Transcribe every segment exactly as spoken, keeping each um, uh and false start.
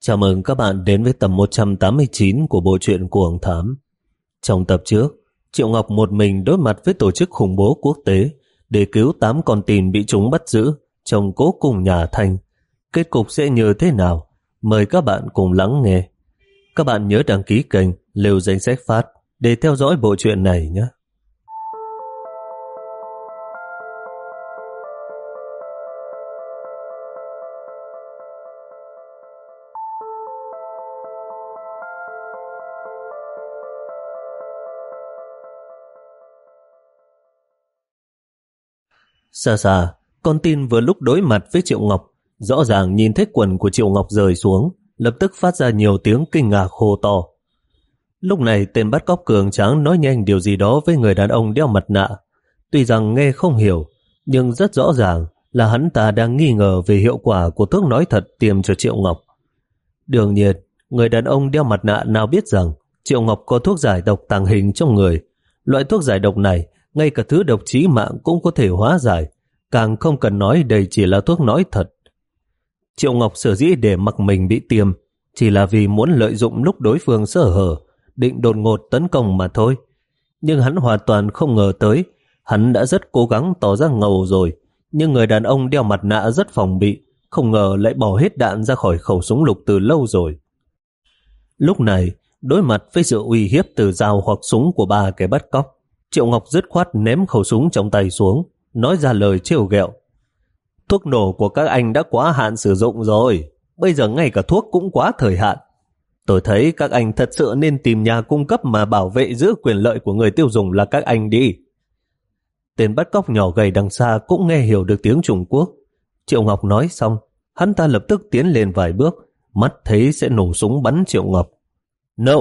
Chào mừng các bạn đến với tập một trăm tám mươi chín của bộ truyện Cuồng Thám. Trong tập trước, Triệu Ngọc một mình đối mặt với tổ chức khủng bố quốc tế để cứu tám con tin bị chúng bắt giữ trong cố cung nhà Thanh. Kết cục sẽ như thế nào? Mời các bạn cùng lắng nghe. Các bạn nhớ đăng ký kênh Lều Danh Sách Phát để theo dõi bộ truyện này nhé. Xa xa, con tin vừa lúc đối mặt với Triệu Ngọc, rõ ràng nhìn thấy quần của Triệu Ngọc rơi xuống, lập tức phát ra nhiều tiếng kinh ngạc hô to. Lúc này tên bắt cóc cường tráng nói nhanh điều gì đó với người đàn ông đeo mặt nạ. Tuy rằng nghe không hiểu, nhưng rất rõ ràng là hắn ta đang nghi ngờ về hiệu quả của thuốc nói thật tiêm cho Triệu Ngọc. Đương nhiên, người đàn ông đeo mặt nạ nào biết rằng Triệu Ngọc có thuốc giải độc tàng hình trong người. Loại thuốc giải độc này, ngay cả thứ độc chí mạng cũng có thể hóa giải, càng không cần nói đây chỉ là thuốc nói thật. Triệu Ngọc sở dĩ để mặc mình bị tiêm chỉ là vì muốn lợi dụng lúc đối phương sơ hở, định đột ngột tấn công mà thôi. Nhưng hắn hoàn toàn không ngờ tới, hắn đã rất cố gắng tỏ ra ngầu rồi, nhưng người đàn ông đeo mặt nạ rất phòng bị, không ngờ lại bỏ hết đạn ra khỏi khẩu súng lục từ lâu rồi. Lúc này, đối mặt với sự uy hiếp từ dao hoặc súng của ba kẻ bắt cóc, Triệu Ngọc dứt khoát ném khẩu súng trong tay xuống, nói ra lời trêu ghẹo. Thuốc nổ của các anh đã quá hạn sử dụng rồi, bây giờ ngay cả thuốc cũng quá thời hạn. Tôi thấy các anh thật sự nên tìm nhà cung cấp mà bảo vệ giữ quyền lợi của người tiêu dùng là các anh đi. Tên bắt cóc nhỏ gầy đằng xa cũng nghe hiểu được tiếng Trung Quốc. Triệu Ngọc nói xong, hắn ta lập tức tiến lên vài bước, mắt thấy sẽ nổ súng bắn Triệu Ngọc. No!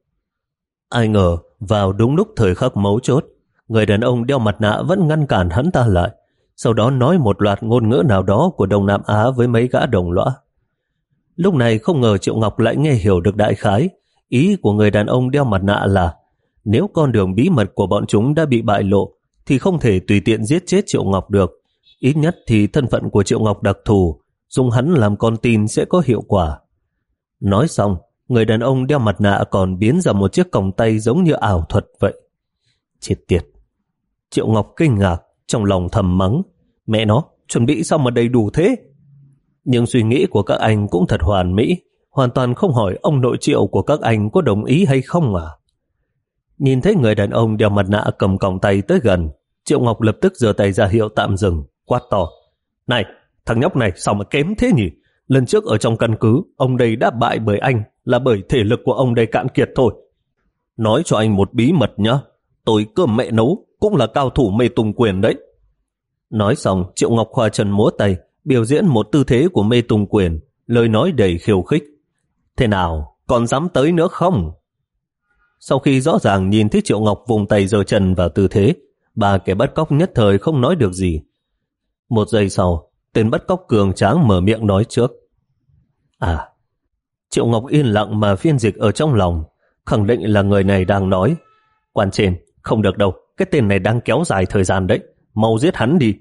Ai ngờ, vào đúng lúc thời khắc mấu chốt, người đàn ông đeo mặt nạ vẫn ngăn cản hắn ta lại, sau đó nói một loạt ngôn ngữ nào đó của Đông Nam Á với mấy gã đồng lõa. Lúc này không ngờ Triệu Ngọc lại nghe hiểu được đại khái. Ý của người đàn ông đeo mặt nạ là nếu con đường bí mật của bọn chúng đã bị bại lộ thì không thể tùy tiện giết chết Triệu Ngọc được. Ít nhất thì thân phận của Triệu Ngọc đặc thù, dùng hắn làm con tin sẽ có hiệu quả. Nói xong, người đàn ông đeo mặt nạ còn biến ra một chiếc còng tay giống như ảo thuật vậy. Chết tiệt! Triệu Ngọc kinh ngạc, trong lòng thầm mắng. Mẹ nó, chuẩn bị sao mà đầy đủ thế? Nhưng suy nghĩ của các anh cũng thật hoàn mỹ, hoàn toàn không hỏi ông nội Triệu của các anh có đồng ý hay không à. Nhìn thấy người đàn ông đeo mặt nạ cầm còng tay tới gần, Triệu Ngọc lập tức giơ tay ra hiệu tạm dừng, quát to. Này, thằng nhóc này sao mà kém thế nhỉ? Lần trước ở trong căn cứ, ông đây đã bại bởi anh là bởi thể lực của ông đây cạn kiệt thôi. Nói cho anh một bí mật nhá, tôi cơm mẹ nấu cũng là cao thủ mê tung quyền đấy. Nói xong, Triệu Ngọc khoa chân múa tay, biểu diễn một tư thế của mê tung quyền, lời nói đầy khiêu khích. Thế nào, còn dám tới nữa không? Sau khi rõ ràng nhìn thấy Triệu Ngọc vùng tay giơ chân vào tư thế, ba kẻ bắt cóc nhất thời không nói được gì. Một giây sau, tên bắt cóc cường tráng mở miệng nói trước. À, Triệu Ngọc yên lặng mà phiên dịch ở trong lòng, khẳng định là người này đang nói. Quan trên, không được đâu, cái tên này đang kéo dài thời gian đấy, mau giết hắn đi.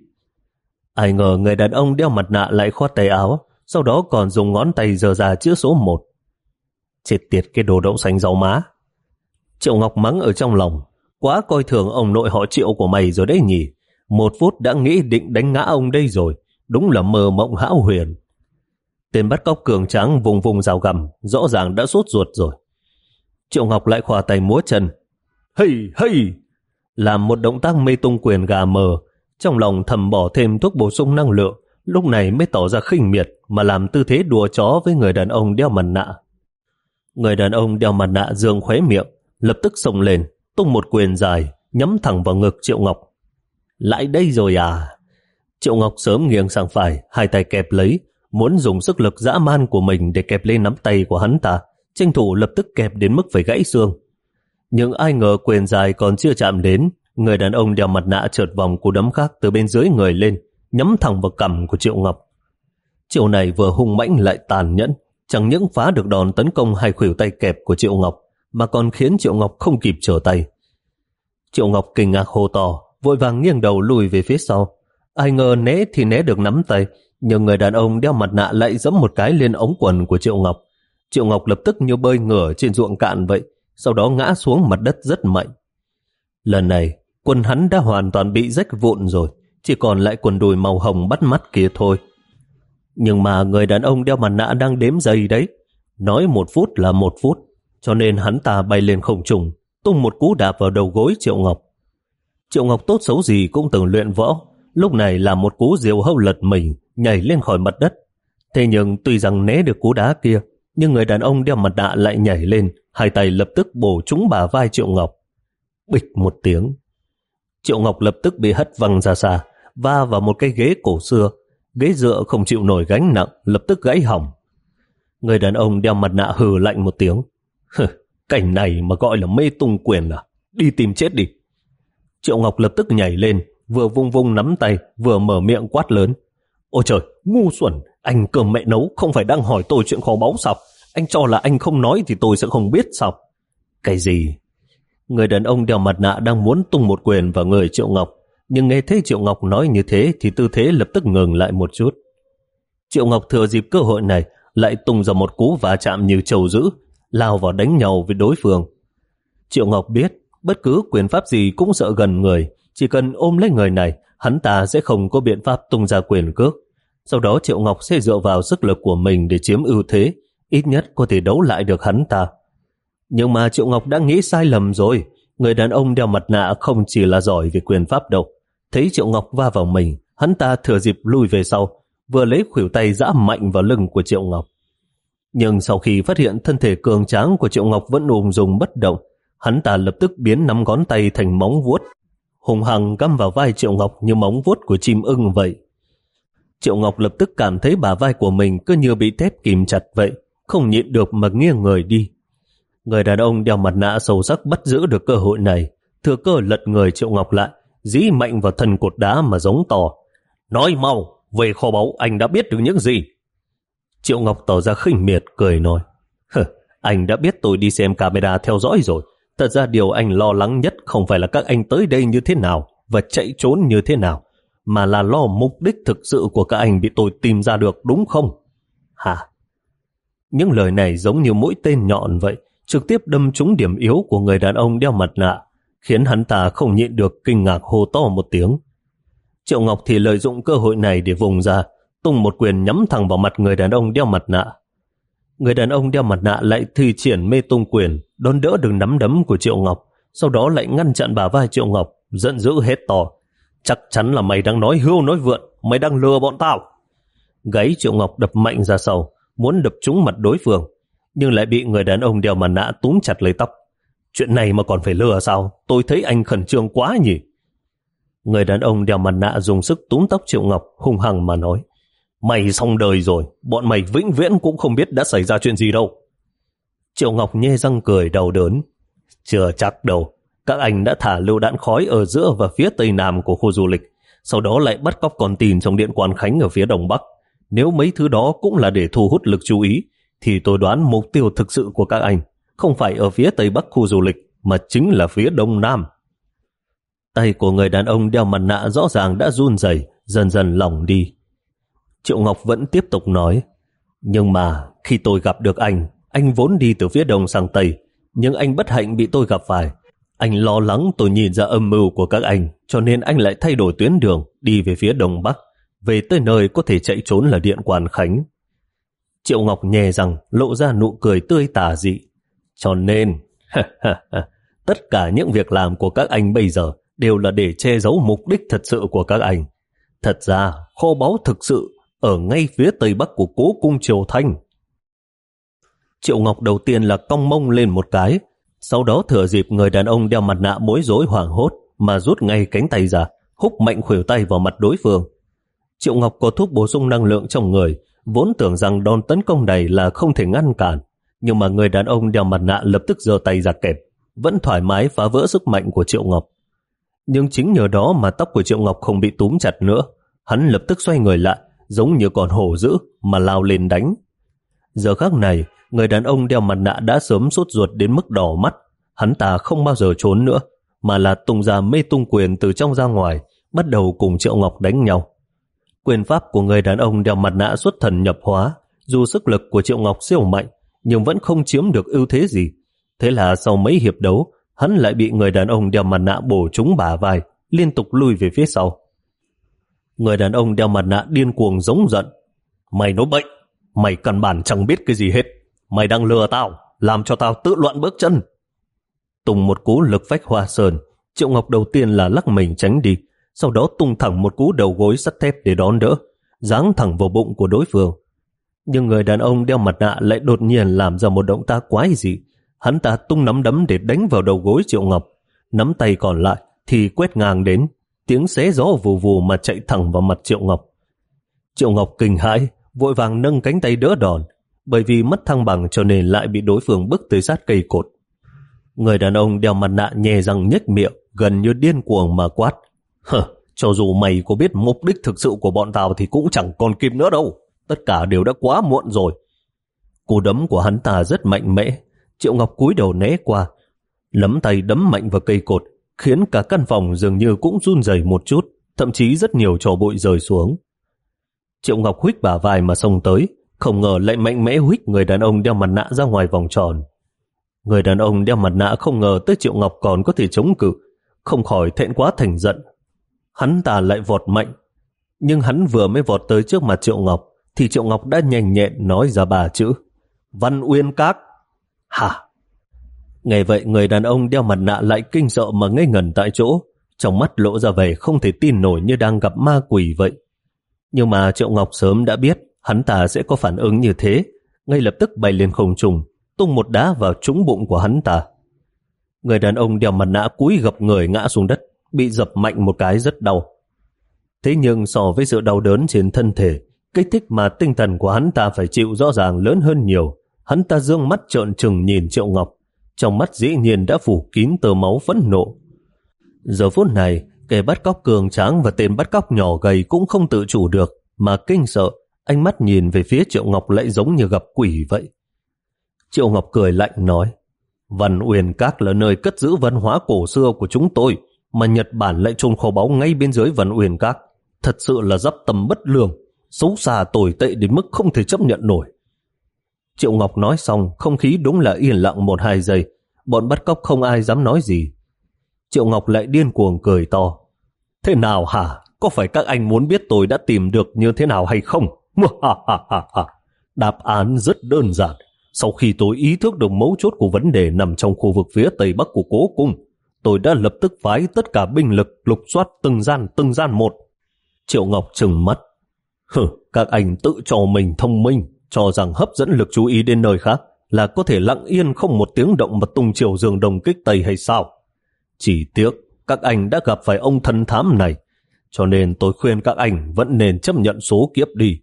Ai ngờ người đàn ông đeo mặt nạ lại khoát tay áo, sau đó còn dùng ngón tay giơ ra chữ số một. Chết tiệt cái đồ đậu xanh rau má. Triệu Ngọc mắng ở trong lòng, quá coi thường ông nội họ Triệu của mày rồi đấy nhỉ. Một phút đã nghĩ định đánh ngã ông đây rồi, đúng là mơ mộng hão huyền. Tên bắt cóc cường tráng vùng vùng rào gầm, rõ ràng đã sốt ruột rồi. Triệu Ngọc lại khoa tay múa chân. Hây hây! Làm một động tác mê tung quyền gà mờ, trong lòng thầm bỏ thêm thuốc bổ sung năng lượng, lúc này mới tỏ ra khinh miệt mà làm tư thế đùa chó với người đàn ông đeo mặt nạ. Người đàn ông đeo mặt nạ giương khóe miệng, lập tức xông lên, tung một quyền dài, nhắm thẳng vào ngực Triệu Ngọc. Lại đây rồi à? Triệu Ngọc sớm nghiêng sang phải, hai tay kẹp lấy, muốn dùng sức lực dã man của mình để kẹp lên nắm tay của hắn ta, tranh thủ lập tức kẹp đến mức phải gãy xương. Nhưng ai ngờ quyền dài còn chưa chạm đến, người đàn ông đeo mặt nạ trượt vòng cú đấm khác từ bên dưới người lên, nhắm thẳng vào cằm của Triệu Ngọc. Triệu này vừa hung mãnh lại tàn nhẫn, chẳng những phá được đòn tấn công hai khuỷu tay kẹp của Triệu Ngọc, mà còn khiến Triệu Ngọc không kịp trở tay. Triệu Ngọc kinh ngạc hô to, vội vàng nghiêng đầu lùi về phía sau. Ai ngờ né thì né được nắm tay, nhưng người đàn ông đeo mặt nạ lại giẫm một cái lên ống quần của Triệu Ngọc. Triệu Ngọc lập tức như bơi ngửa trên ruộng cạn vậy, sau đó ngã xuống mặt đất rất mạnh. Lần này, quần hắn đã hoàn toàn bị rách vụn rồi, chỉ còn lại quần đùi màu hồng bắt mắt kia thôi. Nhưng mà người đàn ông đeo mặt nạ đang đếm giây đấy, nói một phút là một phút, cho nên hắn ta bay lên không trung, tung một cú đạp vào đầu gối Triệu Ngọc. Triệu Ngọc tốt xấu gì cũng từng luyện võ, lúc này là một cú diều hâu lật mình, nhảy lên khỏi mặt đất. Thế nhưng tuy rằng né được cú đá kia, nhưng người đàn ông đeo mặt nạ lại nhảy lên, hai tay lập tức bổ trúng bả vai Triệu Ngọc. Bịch một tiếng, Triệu Ngọc lập tức bị hất văng ra xa, va vào một cái ghế cổ xưa. Ghế dựa không chịu nổi gánh nặng, lập tức gãy hỏng. Người đàn ông đeo mặt nạ hừ lạnh một tiếng. Cảnh này mà gọi là mê tung quyền à? Đi tìm chết đi. Triệu Ngọc lập tức nhảy lên, vừa vung vung nắm tay, vừa mở miệng quát lớn. Ôi trời, ngu xuẩn, anh cơm mẹ nấu không phải đang hỏi tôi chuyện kho báu sao? Anh cho là anh không nói thì tôi sẽ không biết sao? Cái gì? Người đàn ông đeo mặt nạ đang muốn tung một quyền vào người Triệu Ngọc, nhưng nghe thấy Triệu Ngọc nói như thế thì tư thế lập tức ngừng lại một chút. Triệu Ngọc thừa dịp cơ hội này lại tung ra một cú va chạm như trâu dữ, lao vào đánh nhau với đối phương. Triệu Ngọc biết bất cứ quyền pháp gì cũng sợ gần người, chỉ cần ôm lấy người này, hắn ta sẽ không có biện pháp tung ra quyền cước. Sau đó Triệu Ngọc sẽ dựa vào sức lực của mình để chiếm ưu thế, ít nhất có thể đấu lại được hắn ta. Nhưng mà Triệu Ngọc đã nghĩ sai lầm rồi. Người đàn ông đeo mặt nạ không chỉ là giỏi về quyền pháp đâu. Thấy Triệu Ngọc va vào mình, hắn ta thừa dịp lùi về sau, vừa lấy khuỷu tay giã mạnh vào lưng của Triệu Ngọc. Nhưng sau khi phát hiện thân thể cường tráng của Triệu Ngọc vẫn ung dung bất động, hắn ta lập tức biến năm ngón tay thành móng vuốt, hùng hăng găm vào vai Triệu Ngọc như móng vuốt của chim ưng vậy. Triệu Ngọc lập tức cảm thấy bả vai của mình cứ như bị thép kìm chặt vậy, không nhịn được mà nghiêng người đi. Người đàn ông đeo mặt nạ sâu sắc bắt giữ được cơ hội này, thừa cơ lật người Triệu Ngọc lại, dí mạnh vào thân cột đá mà giống to. Nói mau, về kho báu anh đã biết được những gì? Triệu Ngọc tỏ ra khinh miệt, cười nói. Hừ, anh đã biết tôi đi xem camera theo dõi rồi. Thật ra điều anh lo lắng nhất không phải là các anh tới đây như thế nào và chạy trốn như thế nào, mà là lo mục đích thực sự của các anh bị tôi tìm ra được, đúng không? Hả? Những lời này giống như mũi tên nhọn vậy, trực tiếp đâm trúng điểm yếu của người đàn ông đeo mặt nạ, khiến hắn ta không nhịn được kinh ngạc hô to một tiếng. Triệu Ngọc thì lợi dụng cơ hội này để vùng ra, tung một quyền nhắm thẳng vào mặt người đàn ông đeo mặt nạ. Người đàn ông đeo mặt nạ lại thi triển mê tung quyền, đón đỡ được nắm đấm của Triệu Ngọc, sau đó lại ngăn chặn bả vai Triệu Ngọc, giận dữ hét to. Chắc chắn là mày đang nói hưu nói vượn, mày đang lừa bọn tao. Gáy Triệu Ngọc đập mạnh ra sau, muốn đập trúng mặt đối phương, nhưng lại bị người đàn ông đeo mặt nạ túm chặt lấy tóc. Chuyện này mà còn phải lừa sao? Tôi thấy anh khẩn trương quá nhỉ? Người đàn ông đeo mặt nạ dùng sức túm tóc Triệu Ngọc, hung hăng mà nói. Mày xong đời rồi, bọn mày vĩnh viễn cũng không biết đã xảy ra chuyện gì đâu. Triệu Ngọc nhe răng cười đau đớn. Chưa chắc đâu, các anh đã thả lựu đạn khói ở giữa và phía tây nam của khu du lịch, sau đó lại bắt cóc con tin trong điện Quan Khánh ở phía đông bắc. Nếu mấy thứ đó cũng là để thu hút lực chú ý, thì tôi đoán mục tiêu thực sự của các anh không phải ở phía tây bắc khu du lịch, mà chính là phía đông nam. Tay của người đàn ông đeo mặt nạ rõ ràng đã run rẩy, dần dần lỏng đi. Triệu Ngọc vẫn tiếp tục nói. Nhưng mà khi tôi gặp được anh, anh vốn đi từ phía đông sang tây, nhưng anh bất hạnh bị tôi gặp phải. Anh lo lắng tôi nhìn ra âm mưu của các anh, cho nên anh lại thay đổi tuyến đường, đi về phía đông bắc, về tới nơi có thể chạy trốn là điện Quan Khánh. Triệu Ngọc nhè răng, lộ ra nụ cười tươi tà dị. Cho nên, tất cả những việc làm của các anh bây giờ đều là để che giấu mục đích thật sự của các anh. Thật ra, kho báu thực sự ở ngay phía tây bắc của cố cung Triều Thanh. Triệu Ngọc đầu tiên là cong mông lên một cái, sau đó thừa dịp người đàn ông đeo mặt nạ bối rối hoảng hốt mà rút ngay cánh tay ra, húc mạnh khuỷu tay vào mặt đối phương. Triệu Ngọc có thuốc bổ sung năng lượng trong người, vốn tưởng rằng đòn tấn công này là không thể ngăn cản, nhưng mà người đàn ông đeo mặt nạ lập tức giơ tay ra kẹp, vẫn thoải mái phá vỡ sức mạnh của Triệu Ngọc. Nhưng chính nhờ đó mà tóc của Triệu Ngọc không bị túm chặt nữa, hắn lập tức xoay người lại, giống như con hổ dữ mà lao lên đánh. Giờ khắc này, người đàn ông đeo mặt nạ đã sớm sốt ruột đến mức đỏ mắt. Hắn ta không bao giờ trốn nữa, mà là tung ra mê tung quyền từ trong ra ngoài, bắt đầu cùng Triệu Ngọc đánh nhau. Quyền pháp của người đàn ông đeo mặt nạ xuất thần nhập hóa, dù sức lực của Triệu Ngọc siêu mạnh, nhưng vẫn không chiếm được ưu thế gì. Thế là sau mấy hiệp đấu, hắn lại bị người đàn ông đeo mặt nạ bổ trúng bả vai, liên tục lui về phía sau. Người đàn ông đeo mặt nạ điên cuồng giống giận. Mày nói bậy, mày căn bản chẳng biết cái gì hết. Mày đang lừa tao, làm cho tao tự loạn bước chân. Tung một cú lực phách hoa sơn, Triệu Ngọc đầu tiên là lắc mình tránh đi, sau đó tung thẳng một cú đầu gối sắt thép để đón đỡ, giáng thẳng vào bụng của đối phương. Nhưng người đàn ông đeo mặt nạ lại đột nhiên làm ra một động tác quái dị. Hắn ta tung nắm đấm để đánh vào đầu gối Triệu Ngọc, nắm tay còn lại thì quét ngang đến, tiếng xé gió vù vù mà chạy thẳng vào mặt Triệu Ngọc. Triệu Ngọc kinh hãi, vội vàng nâng cánh tay đỡ đòn, bởi vì mất thăng bằng cho nên lại bị đối phương bức tới sát cây cột. Người đàn ông đeo mặt nạ nhè răng nhếch miệng, gần như điên cuồng mà quát. Hờ, cho dù mày có biết mục đích thực sự của bọn tao thì cũng chẳng còn kịp nữa đâu. Tất cả đều đã quá muộn rồi. Cú đấm của hắn ta rất mạnh mẽ. Triệu Ngọc cúi đầu né qua, nắm tay đấm mạnh vào cây cột, khiến cả căn phòng dường như cũng run rẩy một chút, thậm chí rất nhiều tro bụi rơi xuống. Triệu Ngọc huých bả vai mà xông tới, không ngờ lại mạnh mẽ huých người đàn ông đeo mặt nạ ra ngoài vòng tròn. Người đàn ông đeo mặt nạ không ngờ tới Triệu Ngọc còn có thể chống cự, không khỏi thẹn quá thành giận. Hắn ta lại vọt mạnh, nhưng hắn vừa mới vọt tới trước mặt Triệu Ngọc thì Triệu Ngọc đã nhanh nhẹn nói ra ba chữ: Văn Uyên Các. Hả? Nghe vậy người đàn ông đeo mặt nạ lại kinh sợ mà ngây ngẩn tại chỗ, trong mắt lộ ra vẻ không thể tin nổi như đang gặp ma quỷ vậy. Nhưng mà Triệu Ngọc sớm đã biết hắn ta sẽ có phản ứng như thế, ngay lập tức bay lên không trung, tung một đá vào trúng bụng của hắn ta. Người đàn ông đeo mặt nạ cúi gập người ngã xuống đất, bị dập mạnh một cái rất đau. Thế nhưng so với sự đau đớn trên thân thể, kích thích mà tinh thần của hắn ta phải chịu rõ ràng lớn hơn nhiều. Hắn ta dương mắt trợn trừng nhìn Triệu Ngọc, trong mắt dĩ nhiên đã phủ kín tơ máu phẫn nộ. Giờ phút này, kẻ bắt cóc cường tráng và tên bắt cóc nhỏ gầy cũng không tự chủ được mà kinh sợ, ánh mắt nhìn về phía Triệu Ngọc lại giống như gặp quỷ vậy. Triệu Ngọc cười lạnh nói: Văn Uyên Các là nơi cất giữ văn hóa cổ xưa của chúng tôi, mà Nhật Bản lại chôn kho báu ngay bên dưới Văn Uyên Các. Thật sự là dắp tâm bất lương, xấu xa tồi tệ đến mức không thể chấp nhận nổi. Triệu Ngọc nói xong, không khí đúng là yên lặng một hai giây, bọn bắt cóc không ai dám nói gì. Triệu Ngọc lại điên cuồng cười to: Thế nào hả? Có phải các anh muốn biết tôi đã tìm được như thế nào hay không? Đáp án rất đơn giản. Sau khi tôi ý thức được mấu chốt của vấn đề nằm trong khu vực phía tây bắc của cố cung, tôi đã lập tức phái tất cả binh lực lục soát từng gian từng gian một. Triệu Ngọc trừng mắt: Hừ, các anh tự cho mình thông minh, cho rằng hấp dẫn lực chú ý đến nơi khác là có thể lặng yên không một tiếng động mà tung chiều dương đồng kích tây hay sao? Chỉ tiếc các anh đã gặp phải ông thần thám này, cho nên tôi khuyên các anh vẫn nên chấp nhận số kiếp đi.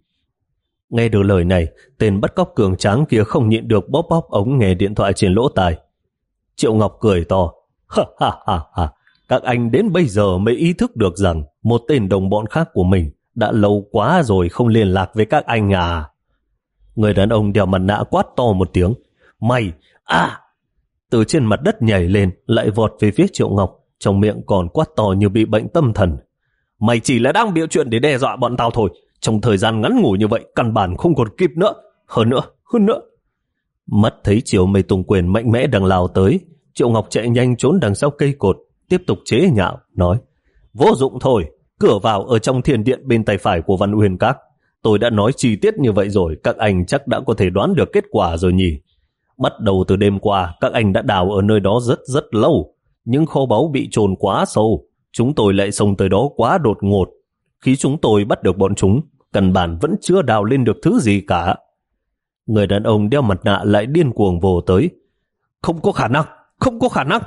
Nghe được lời này, tên bắt cóc cường tráng kia không nhịn được bóp bóp ống nghe điện thoại trên lỗ tai. Triệu Ngọc cười to: Ha ha ha ha, các anh đến bây giờ mới ý thức được rằng một tên đồng bọn khác của mình đã lâu quá rồi không liên lạc với các anh à? Người đàn ông đeo mặt nạ quát to một tiếng: Mày! À! Từ trên mặt đất nhảy lên, lại vọt về phía Triệu Ngọc, trong miệng còn quát to như bị bệnh tâm thần: Mày chỉ là đang bịa chuyện để đe dọa bọn tao thôi. Trong thời gian ngắn ngủi như vậy, căn bản không còn kịp nữa. Hơn nữa, hơn nữa. Mắt thấy Triệu Mây Tùng Quyền mạnh mẽ đang lao tới, Triệu Ngọc chạy nhanh trốn đằng sau cây cột, tiếp tục chế nhạo, nói: Vô dụng thôi, cửa vào ở trong thiền điện bên tay phải của Văn Uyên Các. Tôi đã nói chi tiết như vậy rồi, các anh chắc đã có thể đoán được kết quả rồi nhỉ. Bắt đầu từ đêm qua, các anh đã đào ở nơi đó rất rất lâu, nhưng kho báu bị chôn quá sâu, chúng tôi lại xông tới đó quá đột ngột. Khi chúng tôi bắt được bọn chúng, căn bản vẫn chưa đào lên được thứ gì cả. Người đàn ông đeo mặt nạ lại điên cuồng vồ tới: Không có khả năng, không có khả năng.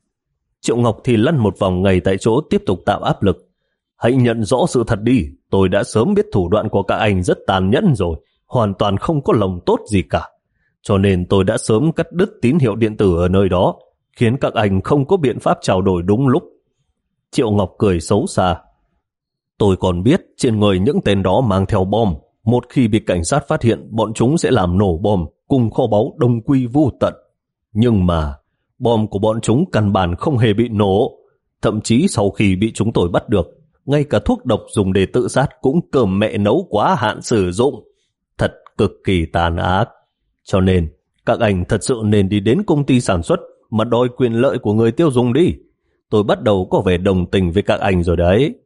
Triệu Ngọc thì lăn một vòng ngay tại chỗ, tiếp tục tạo áp lực: Hãy nhận rõ sự thật đi, tôi đã sớm biết thủ đoạn của các anh rất tàn nhẫn rồi, hoàn toàn không có lòng tốt gì cả. Cho nên tôi đã sớm cắt đứt tín hiệu điện tử ở nơi đó, khiến các anh không có biện pháp trao đổi đúng lúc. Triệu Ngọc cười xấu xa: Tôi còn biết trên người những tên đó mang theo bom, một khi bị cảnh sát phát hiện, bọn chúng sẽ làm nổ bom cùng kho báu đồng quy vu tận. Nhưng mà bom của bọn chúng căn bản không hề bị nổ, thậm chí sau khi bị chúng tôi bắt được, ngay cả thuốc độc dùng để tự sát cũng cơm mẹ nấu quá hạn sử dụng. Thật cực kỳ tàn ác. Cho nên Các anh thật sự nên đi đến công ty sản xuất mà đòi quyền lợi của người tiêu dùng đi. Tôi bắt đầu có vẻ đồng tình với các anh rồi đấy.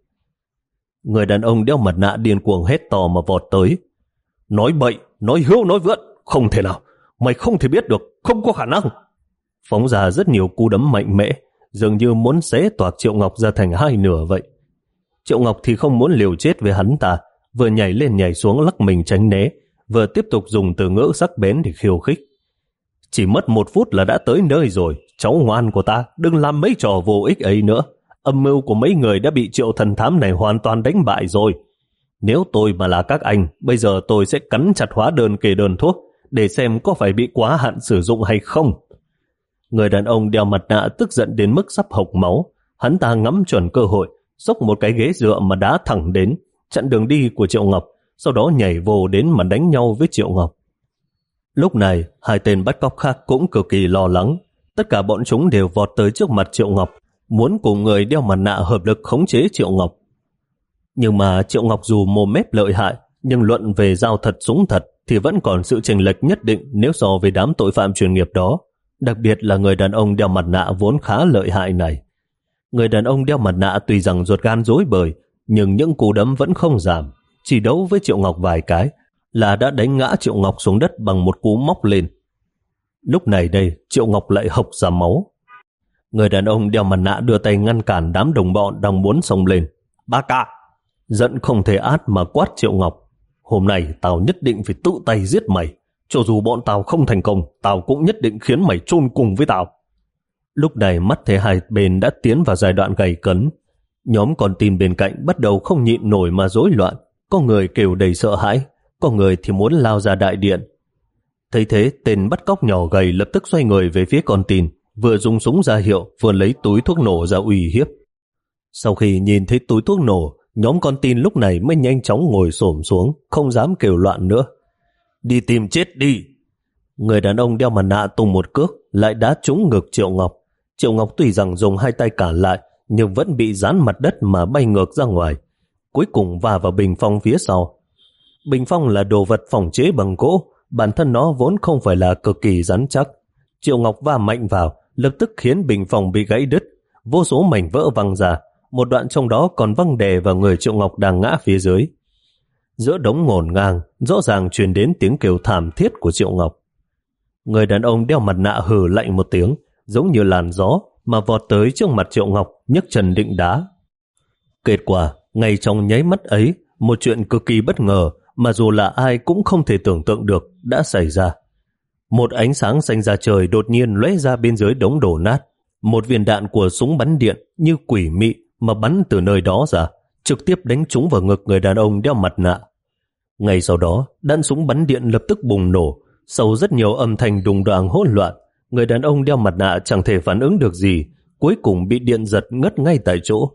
Người đàn ông đeo mặt nạ điên cuồng hét to mà vọt tới. Nói bậy, nói hưu, nói vượn, không thể nào. Mày không thể biết được, không có khả năng. Phóng ra rất nhiều cú đấm mạnh mẽ, dường như muốn xé toạc Triệu Ngọc ra thành hai nửa vậy. Triệu Ngọc thì không muốn liều chết với hắn ta, vừa nhảy lên nhảy xuống lắc mình tránh né, vừa tiếp tục dùng từ ngữ sắc bén để khiêu khích. Chỉ mất một phút là đã tới nơi rồi, cháu ngoan của ta, đừng làm mấy trò vô ích ấy nữa. Âm mưu của mấy người đã bị Triệu thần thám này hoàn toàn đánh bại rồi. Nếu tôi mà là các anh, bây giờ tôi sẽ cắn chặt hóa đơn kê đơn thuốc, để xem có phải bị quá hạn sử dụng hay không. Người đàn ông đeo mặt nạ tức giận đến mức sắp hộc máu. Hắn ta ngắm chuẩn cơ hội, xốc một cái ghế dựa mà đá thẳng đến, chặn đường đi của Triệu Ngọc, sau đó nhảy vô đến mà đánh nhau với Triệu Ngọc. Lúc này, hai tên bắt cóc khác cũng cực kỳ lo lắng. Tất cả bọn chúng đều vọt tới trước mặt Triệu Ngọc, muốn cùng người đeo mặt nạ hợp lực khống chế Triệu Ngọc. Nhưng mà Triệu Ngọc dù mồm mép lợi hại, nhưng luận về dao thật súng thật thì vẫn còn sự chênh lệch nhất định nếu so với đám tội phạm chuyên nghiệp đó. Đặc biệt là người đàn ông đeo mặt nạ vốn khá lợi hại này. Người đàn ông đeo mặt nạ tuy rằng ruột gan rối bời, nhưng những cú đấm vẫn không giảm. Chỉ đấu với Triệu Ngọc vài cái là đã đánh ngã Triệu Ngọc xuống đất bằng một cú móc lên. Lúc này đây, Triệu Ngọc lại hộc ra máu. Người đàn ông đeo mặt nạ đưa tay ngăn cản đám đồng bọn đang muốn xông lên. Ba ca! Giận không thể át mà quát Triệu Ngọc. Hôm nay tao nhất định phải tự tay giết mày. Cho dù bọn tao không thành công, tao cũng nhất định khiến mày chôn cùng với tao. Lúc này mắt thấy hai bên đã tiến vào giai đoạn gay cấn. Nhóm con tin bên cạnh bắt đầu không nhịn nổi mà rối loạn. Có người kêu đầy sợ hãi, có người thì muốn lao ra đại điện. Thấy thế, tên bắt cóc nhỏ gầy lập tức xoay người về phía con tin, vừa dùng súng ra hiệu, vừa lấy túi thuốc nổ ra uy hiếp. Sau khi nhìn thấy túi thuốc nổ, nhóm con tin lúc này mới nhanh chóng ngồi xổm xuống, không dám kêu loạn nữa. Đi tìm chết đi! Người đàn ông đeo mặt nạ tung một cước, lại đá trúng ngực Triệu Ngọc. Triệu Ngọc tuy rằng dùng hai tay cản lại, nhưng vẫn bị dán mặt đất mà bay ngược ra ngoài. Cuối cùng va vào bình phong phía sau. Bình phong là đồ vật phòng chế bằng gỗ, bản thân nó vốn không phải là cực kỳ rắn chắc. Triệu Ngọc va mạnh vào, lập tức khiến bình phong bị gãy đứt, vô số mảnh vỡ văng ra, một đoạn trong đó còn văng đè vào người Triệu Ngọc đang ngã phía dưới. Giữa đống ngổn ngang, rõ ràng truyền đến tiếng kêu thảm thiết của Triệu Ngọc. Người đàn ông đeo mặt nạ hừ lạnh một tiếng, giống như làn gió, mà vọt tới trước mặt Triệu Ngọc, nhấc chân định đá. Kết quả, ngay trong nháy mắt ấy, một chuyện cực kỳ bất ngờ mà dù là ai cũng không thể tưởng tượng được đã xảy ra. Một ánh sáng xanh ra trời đột nhiên lóe ra bên dưới đống đổ nát. Một viên đạn của súng bắn điện như quỷ mị mà bắn từ nơi đó ra, trực tiếp đánh trúng vào ngực người đàn ông đeo mặt nạ. Ngay sau đó, đạn súng bắn điện lập tức bùng nổ, sau rất nhiều âm thanh đùng đoàng hỗn loạn, người đàn ông đeo mặt nạ chẳng thể phản ứng được gì, cuối cùng bị điện giật ngất ngay tại chỗ.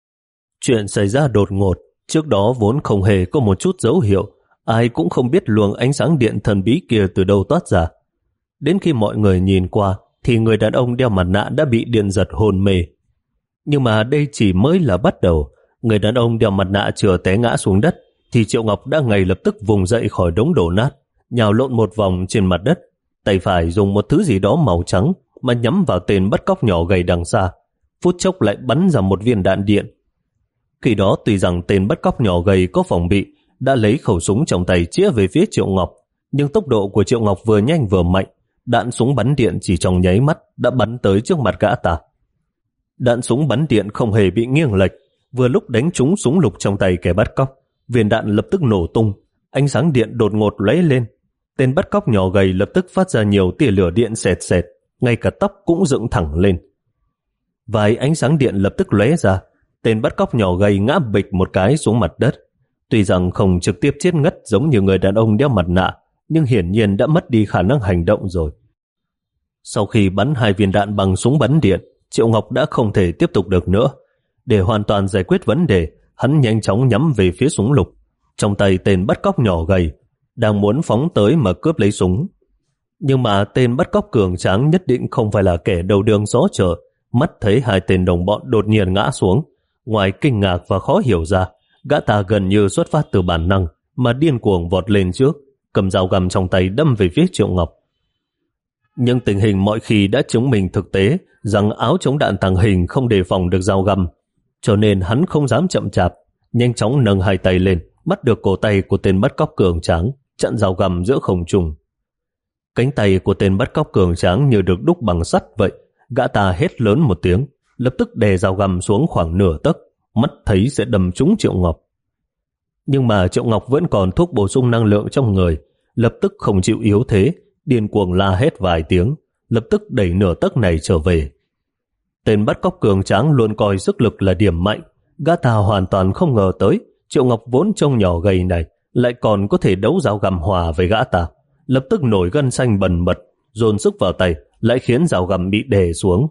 Chuyện xảy ra đột ngột, trước đó vốn không hề có một chút dấu hiệu, ai cũng không biết luồng ánh sáng điện thần bí kia từ đâu toát ra. Đến khi mọi người nhìn qua, thì người đàn ông đeo mặt nạ đã bị điện giật hôn mê. Nhưng mà đây chỉ mới là bắt đầu. Người đàn ông đeo mặt nạ chưa té ngã xuống đất, thì Triệu Ngọc đã ngay lập tức vùng dậy khỏi đống đổ nát, nhào lộn một vòng trên mặt đất, tay phải dùng một thứ gì đó màu trắng mà nhắm vào tên bắt cóc nhỏ gầy đằng xa, phút chốc lại bắn ra một viên đạn điện. Khi đó tuy rằng tên bắt cóc nhỏ gầy có phòng bị, đã lấy khẩu súng trong tay chĩa về phía Triệu Ngọc, nhưng tốc độ của Triệu Ngọc vừa nhanh vừa mạnh, đạn súng bắn điện chỉ trong nháy mắt đã bắn tới trước mặt gã ta. Đạn súng bắn điện không hề bị nghiêng lệch, vừa lúc đánh trúng súng lục trong tay kẻ bắt cóc, viên đạn lập tức nổ tung, ánh sáng điện đột ngột lóe lên. Tên bắt cóc nhỏ gầy lập tức phát ra nhiều tia lửa điện sệt sệt, ngay cả tóc cũng dựng thẳng lên. Vài ánh sáng điện lập tức lóe ra, tên bắt cóc nhỏ gầy ngã bịch một cái xuống mặt đất. Tuy rằng không trực tiếp chết ngất giống như người đàn ông đeo mặt nạ, nhưng hiển nhiên đã mất đi khả năng hành động rồi. Sau khi bắn hai viên đạn bằng súng bắn điện, Triệu Ngọc đã không thể tiếp tục được nữa. Để hoàn toàn giải quyết vấn đề, hắn nhanh chóng nhắm về phía súng lục. Trong tay tên bắt cóc nhỏ gầy đang muốn phóng tới mà cướp lấy súng. Nhưng mà tên bắt cóc cường tráng nhất định không phải là kẻ đầu đường xó chợ. Mắt thấy hai tên đồng bọn đột nhiên ngã xuống, ngoài kinh ngạc và khó hiểu ra, gã ta gần như xuất phát từ bản năng mà điên cuồng vọt lên trước, cầm dao găm trong tay đâm về phía Triệu Ngọc. Nhưng tình hình mọi khi đã chứng minh thực tế rằng áo chống đạn tàng hình không đề phòng được dao găm, cho nên hắn không dám chậm chạp, nhanh chóng nâng hai tay lên, bắt được cổ tay của tên bắt cóc cường tráng, chặn dao găm giữa không trung. Cánh tay của tên bắt cóc cường tráng như được đúc bằng sắt vậy, gã ta hét lớn một tiếng, lập tức đè dao găm xuống khoảng nửa tấc, mắt thấy sẽ đâm trúng Triệu Ngọc. Nhưng mà Triệu Ngọc vẫn còn thuốc bổ sung năng lượng trong người, lập tức không chịu yếu thế, điên cuồng la hét vài tiếng, lập tức đẩy nửa tấc này trở về. Tên bắt cóc cường tráng luôn coi sức lực là điểm mạnh, gã ta hoàn toàn không ngờ tới Triệu Ngọc vốn trông nhỏ gầy này lại còn có thể đấu dao găm hòa với gã ta, lập tức nổi gân xanh bần bật, dồn sức vào tay, lại khiến dao găm bị đè xuống.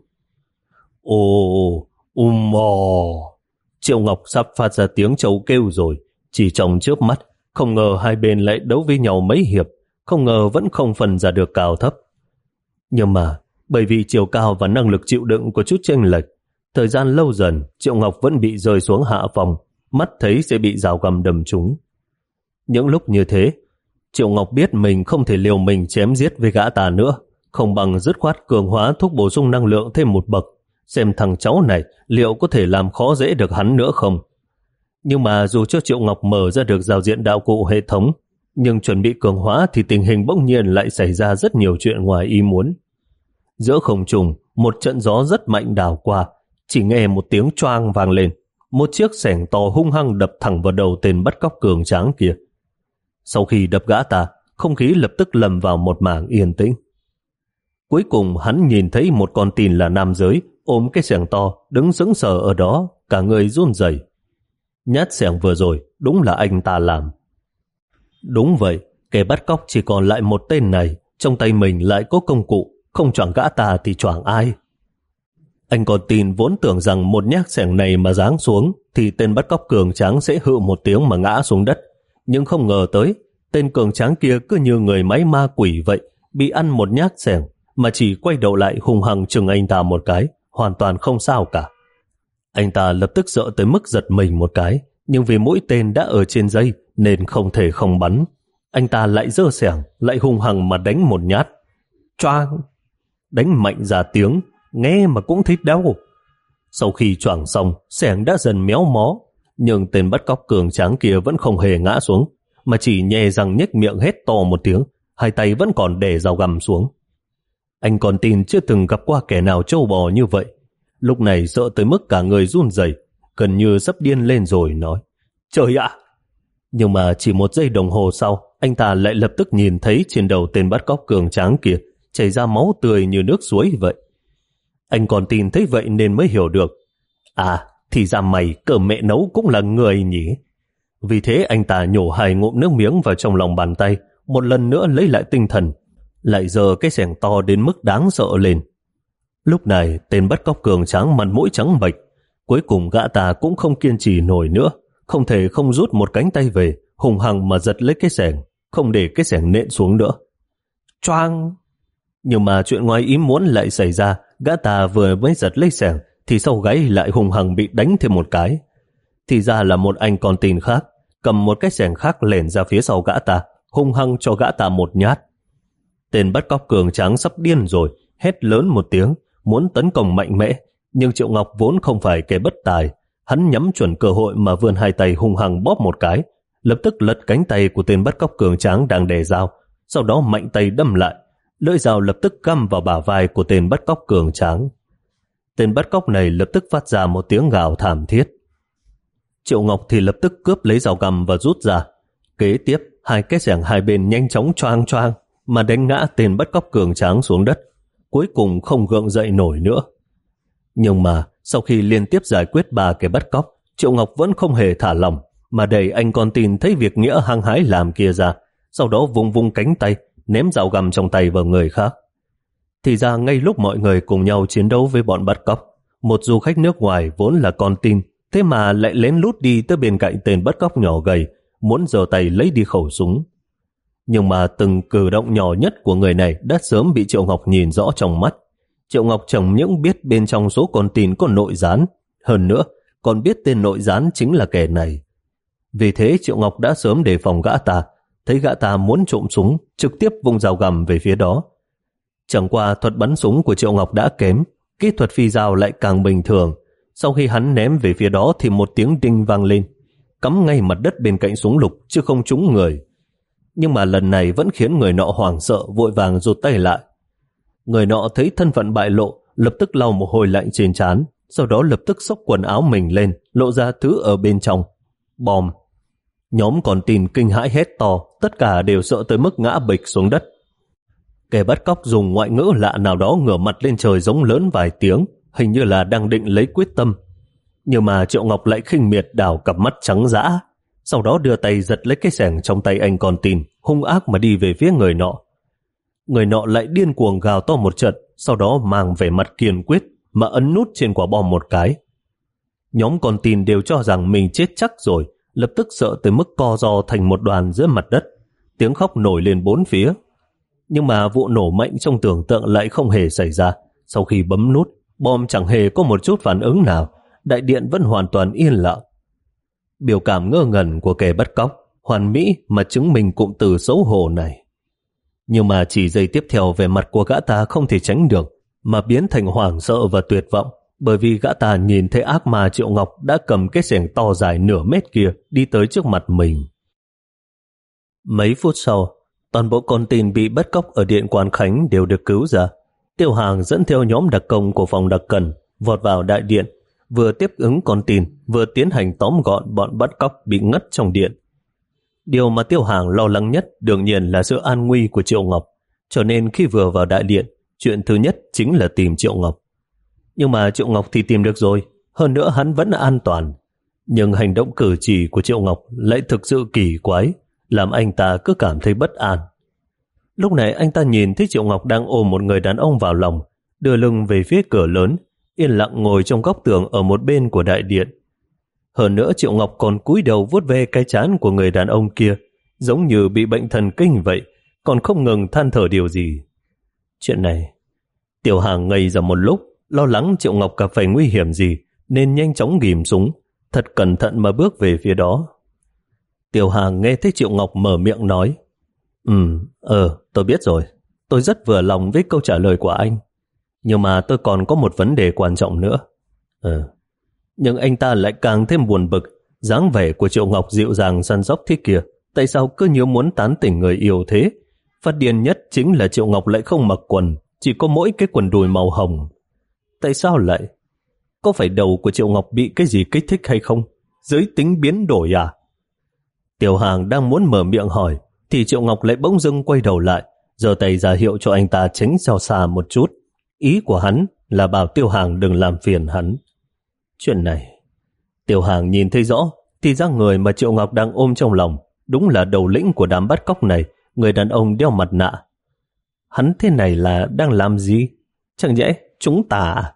Ồ, um mò. Triệu Ngọc sắp phát ra tiếng trâu kêu rồi, chỉ trong chớp mắt, không ngờ hai bên lại đấu với nhau mấy hiệp, không ngờ vẫn không phân ra được cao thấp. Nhưng mà, bởi vì chiều cao và năng lực chịu đựng có chút chênh lệch, thời gian lâu dần, Triệu Ngọc vẫn bị rơi xuống hạ phòng, mắt thấy sẽ bị dao găm đâm trúng. Những lúc như thế, Triệu Ngọc biết mình không thể liều mình chém giết với gã ta nữa, không bằng dứt khoát cường hóa thuốc bổ sung năng lượng thêm một bậc, xem thằng cháu này liệu có thể làm khó dễ được hắn nữa không. Nhưng mà dù cho Triệu Ngọc mở ra được giao diện đạo cụ hệ thống, nhưng chuẩn bị cường hóa thì tình hình bỗng nhiên lại xảy ra rất nhiều chuyện ngoài ý muốn. Giữa không trung, một trận gió rất mạnh đảo qua, chỉ nghe một tiếng choang vang lên, một chiếc xẻng to hung hăng đập thẳng vào đầu tên bắt cóc cường tráng kia. Sau khi đập gã ta, không khí lập tức lầm vào một mảng yên tĩnh. Cuối cùng hắn nhìn thấy một con tin là nam giới ôm cái xẻng to đứng sững sờ ở đó, cả người run rẩy. Nhát xẻng vừa rồi đúng là anh ta làm. Đúng vậy, kẻ bắt cóc chỉ còn lại một tên này, trong tay mình lại có công cụ, không choảng gã ta thì choảng ai. Anh còn tin vốn tưởng rằng một nhát xẻng này mà giáng xuống thì tên bắt cóc cường tráng sẽ hự một tiếng mà ngã xuống đất, nhưng không ngờ tới tên cường tráng kia cứ như người máy ma quỷ vậy, bị ăn một nhát xẻng mà chỉ quay đầu lại hung hăng chừng anh ta một cái, hoàn toàn không sao cả. Anh ta lập tức sợ tới mức giật mình một cái, nhưng vì mũi tên đã ở trên dây nên không thể không bắn. Anh ta lại giơ xẻng, lại hung hăng mà đánh một nhát. Choang! Đánh mạnh ra tiếng, nghe mà cũng thấy đau. Sau khi choảng xong, xẻng đã dần méo mó, nhưng tên bắt cóc cường tráng kia vẫn không hề ngã xuống, mà chỉ nhè răng nhếch miệng hét to một tiếng, hai tay vẫn còn đè dao găm xuống. Anh còn tin chưa từng gặp qua kẻ nào trâu bò như vậy. Lúc này sợ tới mức cả người run rẩy, gần như sắp điên lên rồi, nói: Trời ạ! Nhưng mà chỉ một giây đồng hồ sau, anh ta lại lập tức nhìn thấy trên đầu tên bắt cóc cường tráng kia chảy ra máu tươi như nước suối vậy. Anh còn tin thấy vậy nên mới hiểu được, à, thì ra mày cờ mẹ nấu cũng là người nhỉ. Vì thế anh ta nhổ hai ngụm nước miếng vào trong lòng bàn tay, một lần nữa lấy lại tinh thần, lại giơ cái xẻng to đến mức đáng sợ lên. Lúc này tên bắt cóc cường tráng mặt mũi trắng bệch, cuối cùng gã ta cũng không kiên trì nổi nữa, không thể không rút một cánh tay về, hùng hăng mà giật lấy cái xẻng, không để cái xẻng nện xuống nữa. Choang! Nhưng mà chuyện ngoài ý muốn lại xảy ra, gã ta vừa mới giật lấy xẻng thì sau gáy lại hùng hăng bị đánh thêm một cái. Thì ra là một anh con tin khác, cầm một cái xẻng khác lẻn ra phía sau gã ta, hung hăng cho gã ta một nhát. Tên bắt cóc cường tráng sắp điên rồi, hét lớn một tiếng, muốn tấn công mạnh mẽ, nhưng Triệu Ngọc vốn không phải kẻ bất tài, hắn nhắm chuẩn cơ hội mà vươn hai tay hung hăng bóp một cái, lập tức lật cánh tay của tên bắt cóc cường tráng đang đè dao, sau đó mạnh tay đâm lại, lưỡi dao lập tức găm vào bả vai của tên bắt cóc cường tráng. Tên bắt cóc này lập tức phát ra một tiếng gào thảm thiết. Triệu Ngọc thì lập tức cướp lấy dao găm và rút ra. Kế tiếp, hai cái xẻng hai bên nhanh chóng choang choang mà đánh ngã tên bắt cóc cường tráng xuống đất, cuối cùng không gượng dậy nổi nữa. Nhưng mà sau khi liên tiếp giải quyết ba kẻ bắt cóc, Triệu Ngọc vẫn không hề thả lỏng, mà đẩy anh con tin thấy việc nghĩa hăng hái làm kia ra, sau đó vung vung cánh tay, ném dao găm trong tay vào người khác. Thì ra ngay lúc mọi người cùng nhau chiến đấu với bọn bắt cóc, một du khách nước ngoài vốn là con tin, thế mà lại lén lút đi tới bên cạnh tên bắt cóc nhỏ gầy, muốn giơ tay lấy đi khẩu súng. Nhưng mà từng cử động nhỏ nhất của người này đã sớm bị Triệu Ngọc nhìn rõ trong mắt. Triệu Ngọc chẳng những biết bên trong số con tin có nội gián, hơn nữa còn biết tên nội gián chính là kẻ này. Vì thế Triệu Ngọc đã sớm đề phòng gã ta, thấy gã ta muốn trộm súng, trực tiếp vung dao găm về phía đó. Chẳng qua thuật bắn súng của Triệu Ngọc đã kém, kỹ thuật phi dao lại càng bình thường. Sau khi hắn ném về phía đó thì một tiếng đinh vang lên, cắm ngay mặt đất bên cạnh súng lục chứ không trúng người. Nhưng mà lần này vẫn khiến người nọ hoảng sợ, vội vàng rụt tay lại. Người nọ thấy thân phận bại lộ, lập tức lau mồ hôi lạnh trên trán, sau đó lập tức xốc quần áo mình lên, lộ ra thứ ở bên trong. Bom. Nhóm Con Tin kinh hãi hét to, tất cả đều sợ tới mức ngã bịch xuống đất. Kẻ bắt cóc dùng ngoại ngữ lạ nào đó ngửa mặt lên trời giống lớn vài tiếng, hình như là đang định lấy quyết tâm. Nhưng mà Triệu Ngọc lại khinh miệt đảo cặp mắt trắng dã, sau đó đưa tay giật lấy cái xẻng trong tay anh Con Tin, hung ác mà đi về phía người nọ. Người nọ lại điên cuồng gào to một trận, sau đó mang vẻ mặt kiên quyết mà ấn nút trên quả bom một cái. Nhóm Con Tin đều cho rằng mình chết chắc rồi, lập tức sợ tới mức co ro thành một đoàn dưới mặt đất, tiếng khóc nổi lên bốn phía. Nhưng mà vụ nổ mạnh trong tưởng tượng lại không hề xảy ra. Sau khi bấm nút, bom chẳng hề có một chút phản ứng nào, đại điện vẫn hoàn toàn yên lặng. Biểu cảm ngơ ngẩn của kẻ bắt cóc hoàn mỹ mà chứng minh cụm từ xấu hổ này. Nhưng mà chỉ giây tiếp theo, vẻ mặt của gã ta không thể tránh được mà biến thành hoảng sợ và tuyệt vọng, bởi vì gã ta nhìn thấy ác ma Triệu Ngọc đã cầm cái xẻng to dài nửa mét kia đi tới trước mặt mình. Mấy phút sau, toàn bộ con tin bị bắt cóc ở điện Quan Khánh đều được cứu ra. Tiêu Hàng dẫn theo nhóm đặc công của phòng đặc cần vọt vào đại điện, vừa tiếp ứng con tin vừa tiến hành tóm gọn bọn bắt cóc bị ngất trong điện. Điều mà Tiêu Hàng lo lắng nhất đương nhiên là sự an nguy của Triệu Ngọc, cho nên khi vừa vào đại điện, chuyện thứ nhất chính là tìm Triệu Ngọc. Nhưng mà Triệu Ngọc thì tìm được rồi, hơn nữa hắn vẫn an toàn. Nhưng hành động cử chỉ của Triệu Ngọc lại thực sự kỳ quái, làm anh ta cứ cảm thấy bất an. Lúc này anh ta nhìn thấy Triệu Ngọc đang ôm một người đàn ông vào lòng, đưa lưng về phía cửa lớn, yên lặng ngồi trong góc tường ở một bên của đại điện. Hơn nữa Triệu Ngọc còn cúi đầu vuốt ve cái trán của người đàn ông kia, giống như bị bệnh thần kinh vậy, còn không ngừng than thở điều gì. Chuyện này, Tiểu Hàng ngây ra một lúc, lo lắng Triệu Ngọc gặp phải nguy hiểm gì, nên nhanh chóng ghim súng, thật cẩn thận mà bước về phía đó. Tiểu Hàng nghe thấy Triệu Ngọc mở miệng nói, Ừ, ờ, tôi biết rồi, tôi rất vừa lòng với câu trả lời của anh, nhưng mà tôi còn có một vấn đề quan trọng nữa. Ờ, nhưng anh ta lại càng thêm buồn bực, dáng vẻ của Triệu Ngọc dịu dàng săn sóc thế kia, tại sao cứ nhớ muốn tán tỉnh người yêu thế? Phát điên nhất chính là Triệu Ngọc lại không mặc quần, chỉ có mỗi cái quần đùi màu hồng. Tại sao lại? Có phải đầu của Triệu Ngọc bị cái gì kích thích hay không? Giới tính biến đổi à? Tiểu Hàng đang muốn mở miệng hỏi, thì Triệu Ngọc lại bỗng dưng quay đầu lại, giơ tay ra hiệu cho anh ta tránh xa xa một chút. Ý của hắn là bảo Tiểu Hàng đừng làm phiền hắn. Chuyện này, Tiểu Hàng nhìn thấy rõ, thì ra người mà Triệu Ngọc đang ôm trong lòng đúng là đầu lĩnh của đám bắt cóc này, người đàn ông đeo mặt nạ. Hắn thế này là đang làm gì? Chẳng nhẽ chúng ta à?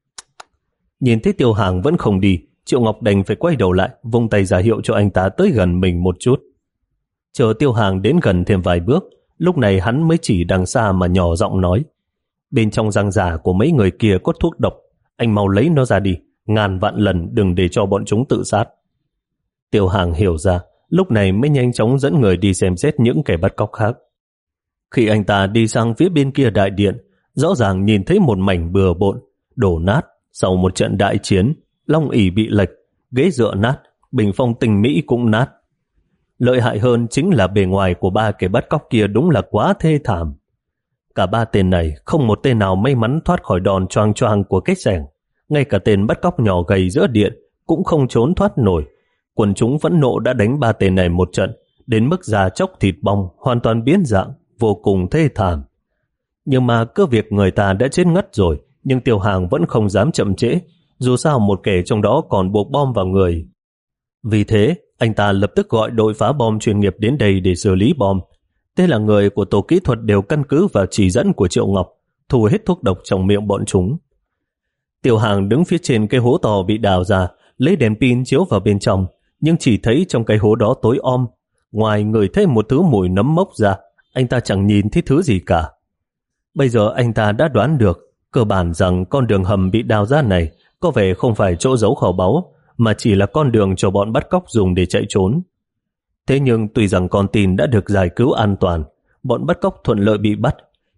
Nhìn thấy Tiểu Hàng vẫn không đi, Triệu Ngọc đành phải quay đầu lại, vung tay ra hiệu cho anh ta tới gần mình một chút. Chờ Tiểu Hàng đến gần thêm vài bước, lúc này hắn mới chỉ đằng xa mà nhỏ giọng nói, bên trong răng giả của mấy người kia có thuốc độc, anh mau lấy nó ra đi, ngàn vạn lần đừng để cho bọn chúng tự sát. Tiểu Hàng hiểu ra, lúc này mới nhanh chóng dẫn người đi xem xét những kẻ bắt cóc khác. Khi anh ta đi sang phía bên kia đại điện, rõ ràng nhìn thấy một mảnh bừa bộn, đổ nát. Sau một trận đại chiến, long ỷ bị lệch, ghế dựa nát, bình phong tình mỹ cũng nát. Lợi hại hơn chính là bề ngoài của ba kẻ bắt cóc kia đúng là quá thê thảm. Cả ba tên này không một tên nào may mắn thoát khỏi đòn choang choang của cái xẻng. Ngay cả tên bắt cóc nhỏ gầy giữa điện cũng không trốn thoát nổi. Quần chúng phẫn nộ đã đánh ba tên này một trận, đến mức da chóc thịt bong, hoàn toàn biến dạng, vô cùng thê thảm. Nhưng mà cứ việc người ta đã chết ngất rồi, nhưng Tiểu Hàng vẫn không dám chậm trễ, dù sao một kẻ trong đó còn buộc bom vào người. Vì thế, anh ta lập tức gọi đội phá bom chuyên nghiệp đến đây để xử lý bom. Thế là người của tổ kỹ thuật đều căn cứ vào chỉ dẫn của Triệu Ngọc, thu hết thuốc độc trong miệng bọn chúng. Tiểu Hàng đứng phía trên cái hố to bị đào ra, lấy đèn pin chiếu vào bên trong, nhưng chỉ thấy trong cái hố đó tối om. Ngoài người thấy một thứ mùi nấm mốc ra, anh ta chẳng nhìn thấy thứ gì cả. Bây giờ anh ta đã đoán được cơ bản rằng con đường hầm bị đào ra này có vẻ không phải chỗ giấu kho báu, mà chỉ là con đường cho bọn bắt cóc dùng để chạy trốn. Thế nhưng tuy rằng con tin đã được giải cứu an toàn, bọn bắt cóc thuận lợi bị bắt,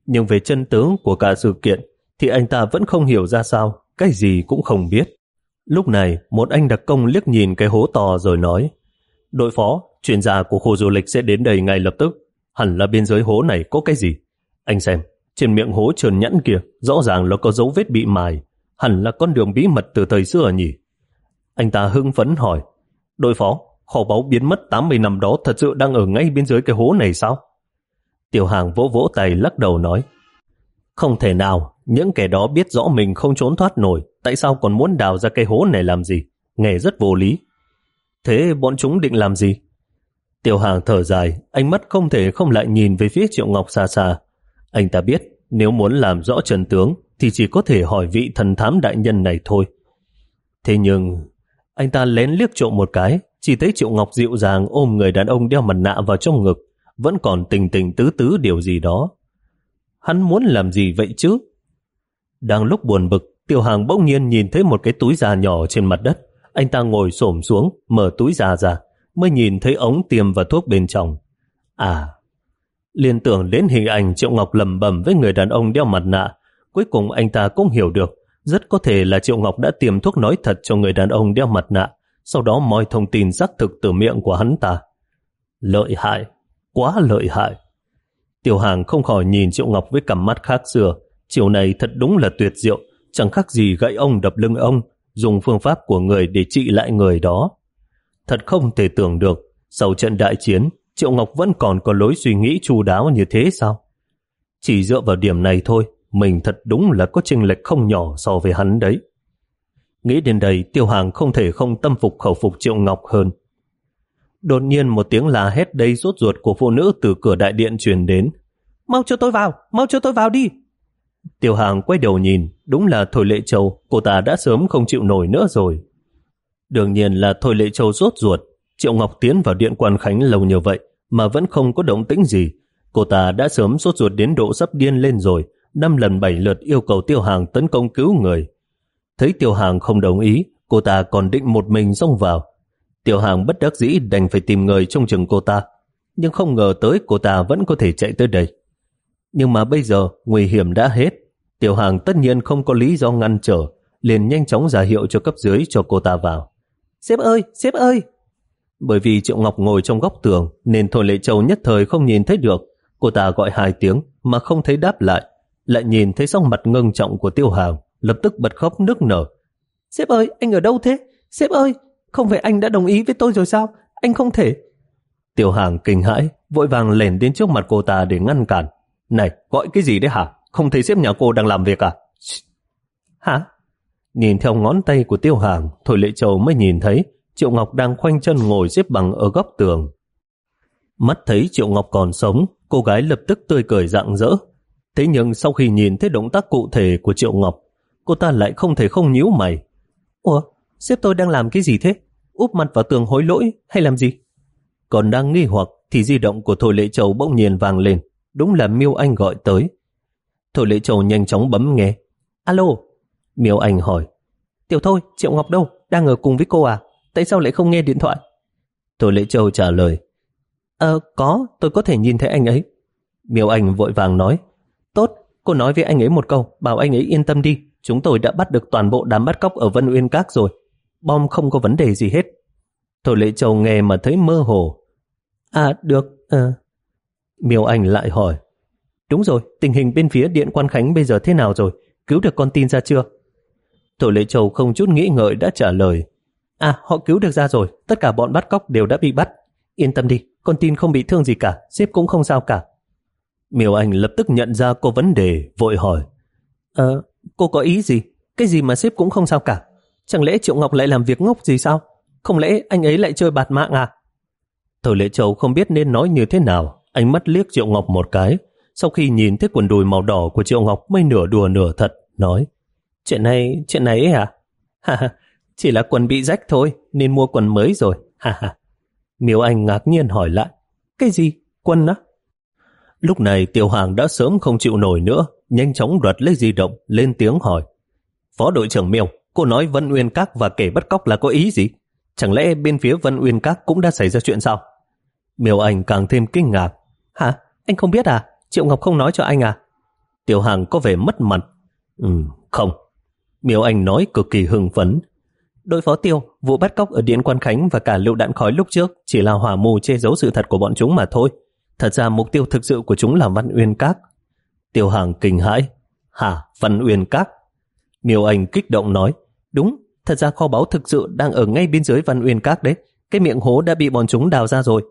Nhưng về chân tướng của cả sự kiện thì anh ta vẫn không hiểu ra sao, cái gì cũng không biết. Lúc này, một anh đặc công liếc nhìn cái hố to rồi nói: Đội phó, chuyên gia của khu du lịch sẽ đến đây ngay lập tức. Hẳn là bên dưới hố này có cái gì. Anh xem, trên miệng hố trơn nhẵn kia rõ ràng là có dấu vết bị mài. Hẳn là con đường bí mật từ thời xưa nhỉ. Anh ta hưng phấn hỏi: Đội phó, kho báu biến mất tám mươi năm đó thật sự đang ở ngay bên dưới cái hố này sao? Tiểu Hàng vỗ vỗ tay lắc đầu nói: Không thể nào, những kẻ đó biết rõ mình không trốn thoát nổi, tại sao còn muốn đào ra cái hố này làm gì? Nghe rất vô lý. Thế bọn chúng định làm gì? Tiểu Hàng thở dài, ánh mắt không thể không lại nhìn về phía Triệu Ngọc xa xa. Anh ta biết, nếu muốn làm rõ chân tướng thì chỉ có thể hỏi vị thần thám đại nhân này thôi. Thế nhưng, anh ta lén liếc trộm một cái, chỉ thấy Triệu Ngọc dịu dàng ôm người đàn ông đeo mặt nạ vào trong ngực, vẫn còn tình tình tứ tứ điều gì đó. Hắn muốn làm gì vậy chứ? Đang lúc buồn bực, Tiểu Hàng bỗng nhiên nhìn thấy một cái túi da nhỏ trên mặt đất. Anh ta ngồi xổm xuống, mở túi da ra, mới nhìn thấy ống tiêm và thuốc bên trong. À, liên tưởng đến hình ảnh Triệu Ngọc lầm bầm với người đàn ông đeo mặt nạ. Cuối cùng anh ta cũng hiểu được, rất có thể là Triệu Ngọc đã tiêm thuốc nói thật cho người đàn ông đeo mặt nạ, sau đó moi thông tin xác thực từ miệng của hắn ta. Lợi hại, quá lợi hại. Tiểu Hàng không khỏi nhìn Triệu Ngọc với cặp mắt khác xưa. Chiều này thật đúng là tuyệt diệu, chẳng khác gì gậy ông đập lưng ông, dùng phương pháp của người để trị lại người đó. Thật không thể tưởng được, sau trận đại chiến, Triệu Ngọc vẫn còn có lối suy nghĩ chu đáo như thế sao? Chỉ dựa vào điểm này thôi, mình thật đúng là có chênh lệch không nhỏ so với hắn đấy. Nghĩ đến đây, Tiêu Hàng không thể không tâm phục khẩu phục Triệu Ngọc hơn. Đột nhiên một tiếng la hét đầy sốt ruột của phụ nữ từ cửa đại điện truyền đến. Mau cho tôi vào, mau cho tôi vào đi. Tiêu Hàng quay đầu nhìn, đúng là Thôi Lệ Châu, cô ta đã sớm không chịu nổi nữa rồi. Đương nhiên là Thôi Lệ Châu sốt ruột. Triệu Ngọc tiến vào điện Quan Khánh lâu như vậy mà vẫn không có động tĩnh gì. Cô ta đã sớm sốt ruột đến độ sắp điên lên rồi, năm lần bảy lượt yêu cầu Tiêu Hàng tấn công cứu người. Thấy Tiêu Hàng không đồng ý, cô ta còn định một mình xông vào. Tiêu Hàng bất đắc dĩ đành phải tìm người trông chừng cô ta, nhưng không ngờ tới cô ta vẫn có thể chạy tới đây. Nhưng mà bây giờ nguy hiểm đã hết, Tiêu Hàng tất nhiên không có lý do ngăn trở, liền nhanh chóng ra hiệu cho cấp dưới cho cô ta vào. Sếp ơi, sếp ơi! Bởi vì Triệu Ngọc ngồi trong góc tường nên Thôi Lệ Châu nhất thời không nhìn thấy được. Cô ta gọi hai tiếng mà không thấy đáp lại, lại nhìn thấy sắc mặt ngưng trọng của Tiêu Hàng, lập tức bật khóc nức nở. Sếp ơi, anh ở đâu thế? Sếp ơi, không phải anh đã đồng ý với tôi rồi sao? Anh không thể. Tiêu Hàng kinh hãi, vội vàng lèn đến trước mặt cô ta để ngăn cản. Này, gọi cái gì đấy hả? Không thấy sếp nhà cô đang làm việc à? Hả? Nhìn theo ngón tay của Tiêu Hàng, Thôi Lệ Châu mới nhìn thấy Triệu Ngọc đang khoanh chân ngồi xếp bằng ở góc tường. Mắt thấy Triệu Ngọc còn sống, cô gái lập tức tươi cười rạng rỡ. Thế nhưng sau khi nhìn thấy động tác cụ thể của Triệu Ngọc, cô ta lại không thể không nhíu mày. Ủa, sếp tôi đang làm cái gì thế? Úp mặt vào tường hối lỗi hay làm gì? Còn đang nghi hoặc thì di động của Thôi Lệ Châu bỗng nhiên vang lên. Đúng là Miêu Anh gọi tới. Thôi Lệ Châu nhanh chóng bấm nghe. Alo. Miêu Anh hỏi. Tiểu Thôi, Triệu Ngọc đâu? Đang ở cùng với cô à? Tại sao lại không nghe điện thoại? Thôi Lệ Châu trả lời. Ờ, có, tôi có thể nhìn thấy anh ấy. Miêu Anh vội vàng nói. Tốt, cô nói với anh ấy một câu, bảo anh ấy yên tâm đi. Chúng tôi đã bắt được toàn bộ đám bắt cóc ở Vân Uyên Các rồi. Bom không có vấn đề gì hết. Thôi Lệ Châu nghe mà thấy mơ hồ. À, được, ờ... Miêu Anh lại hỏi. Đúng rồi, tình hình bên phía Điện Quan Khánh bây giờ thế nào rồi? Cứu được con tin ra chưa? Thôi Lệ Châu không chút nghĩ ngợi đã trả lời. À, họ cứu được ra rồi, tất cả bọn bắt cóc đều đã bị bắt. Yên tâm đi, con tin không bị thương gì cả, sếp cũng không sao cả. Miêu Anh lập tức nhận ra có vấn đề, vội hỏi. Ờ, cô có ý gì? Cái gì mà sếp cũng không sao cả? Chẳng lẽ Triệu Ngọc lại làm việc ngốc gì sao? Không lẽ anh ấy lại chơi bạt mạng à? Thôi Lệ Châu không biết nên nói như thế nào, ánh mắt liếc Triệu Ngọc một cái. Sau khi nhìn thấy quần đùi màu đỏ của Triệu Ngọc mới nửa đùa nửa thật, nói. Chuyện này, chuyện này ấy à? Ha ha, chỉ là quần bị rách thôi, nên mua quần mới rồi. Ha ha. Miêu Anh ngạc nhiên hỏi lại. Cái gì? Quần á? Lúc này Tiêu Hàng đã sớm không chịu nổi nữa, nhanh chóng đoạt lấy di động, lên tiếng hỏi. Phó đội trưởng Miêu, cô nói Vân Uyên Các và kẻ bắt cóc là có ý gì? Chẳng lẽ bên phía Vân Uyên Các cũng đã xảy ra chuyện sao? Miêu Anh càng thêm kinh ngạc. Hả? Anh không biết à? Triệu Ngọc không nói cho anh à? Tiểu Hàng có vẻ mất mặt. Ừ, không. Miêu Anh nói cực kỳ hưng phấn. Đội phó Tiêu, vụ bắt cóc ở Điện Quan Khánh và cả lựu đạn khói lúc trước chỉ là hỏa mù che giấu sự thật của bọn chúng mà thôi. Thật ra mục tiêu thực sự của chúng là Văn Uyên Các. Tiểu Hàng kinh hãi. Hả, Văn Uyên Các? Miêu Anh kích động nói. Đúng, thật ra kho báu thực sự đang ở ngay bên dưới Văn Uyên Các đấy. Cái miệng hố đã bị bọn chúng đào ra rồi.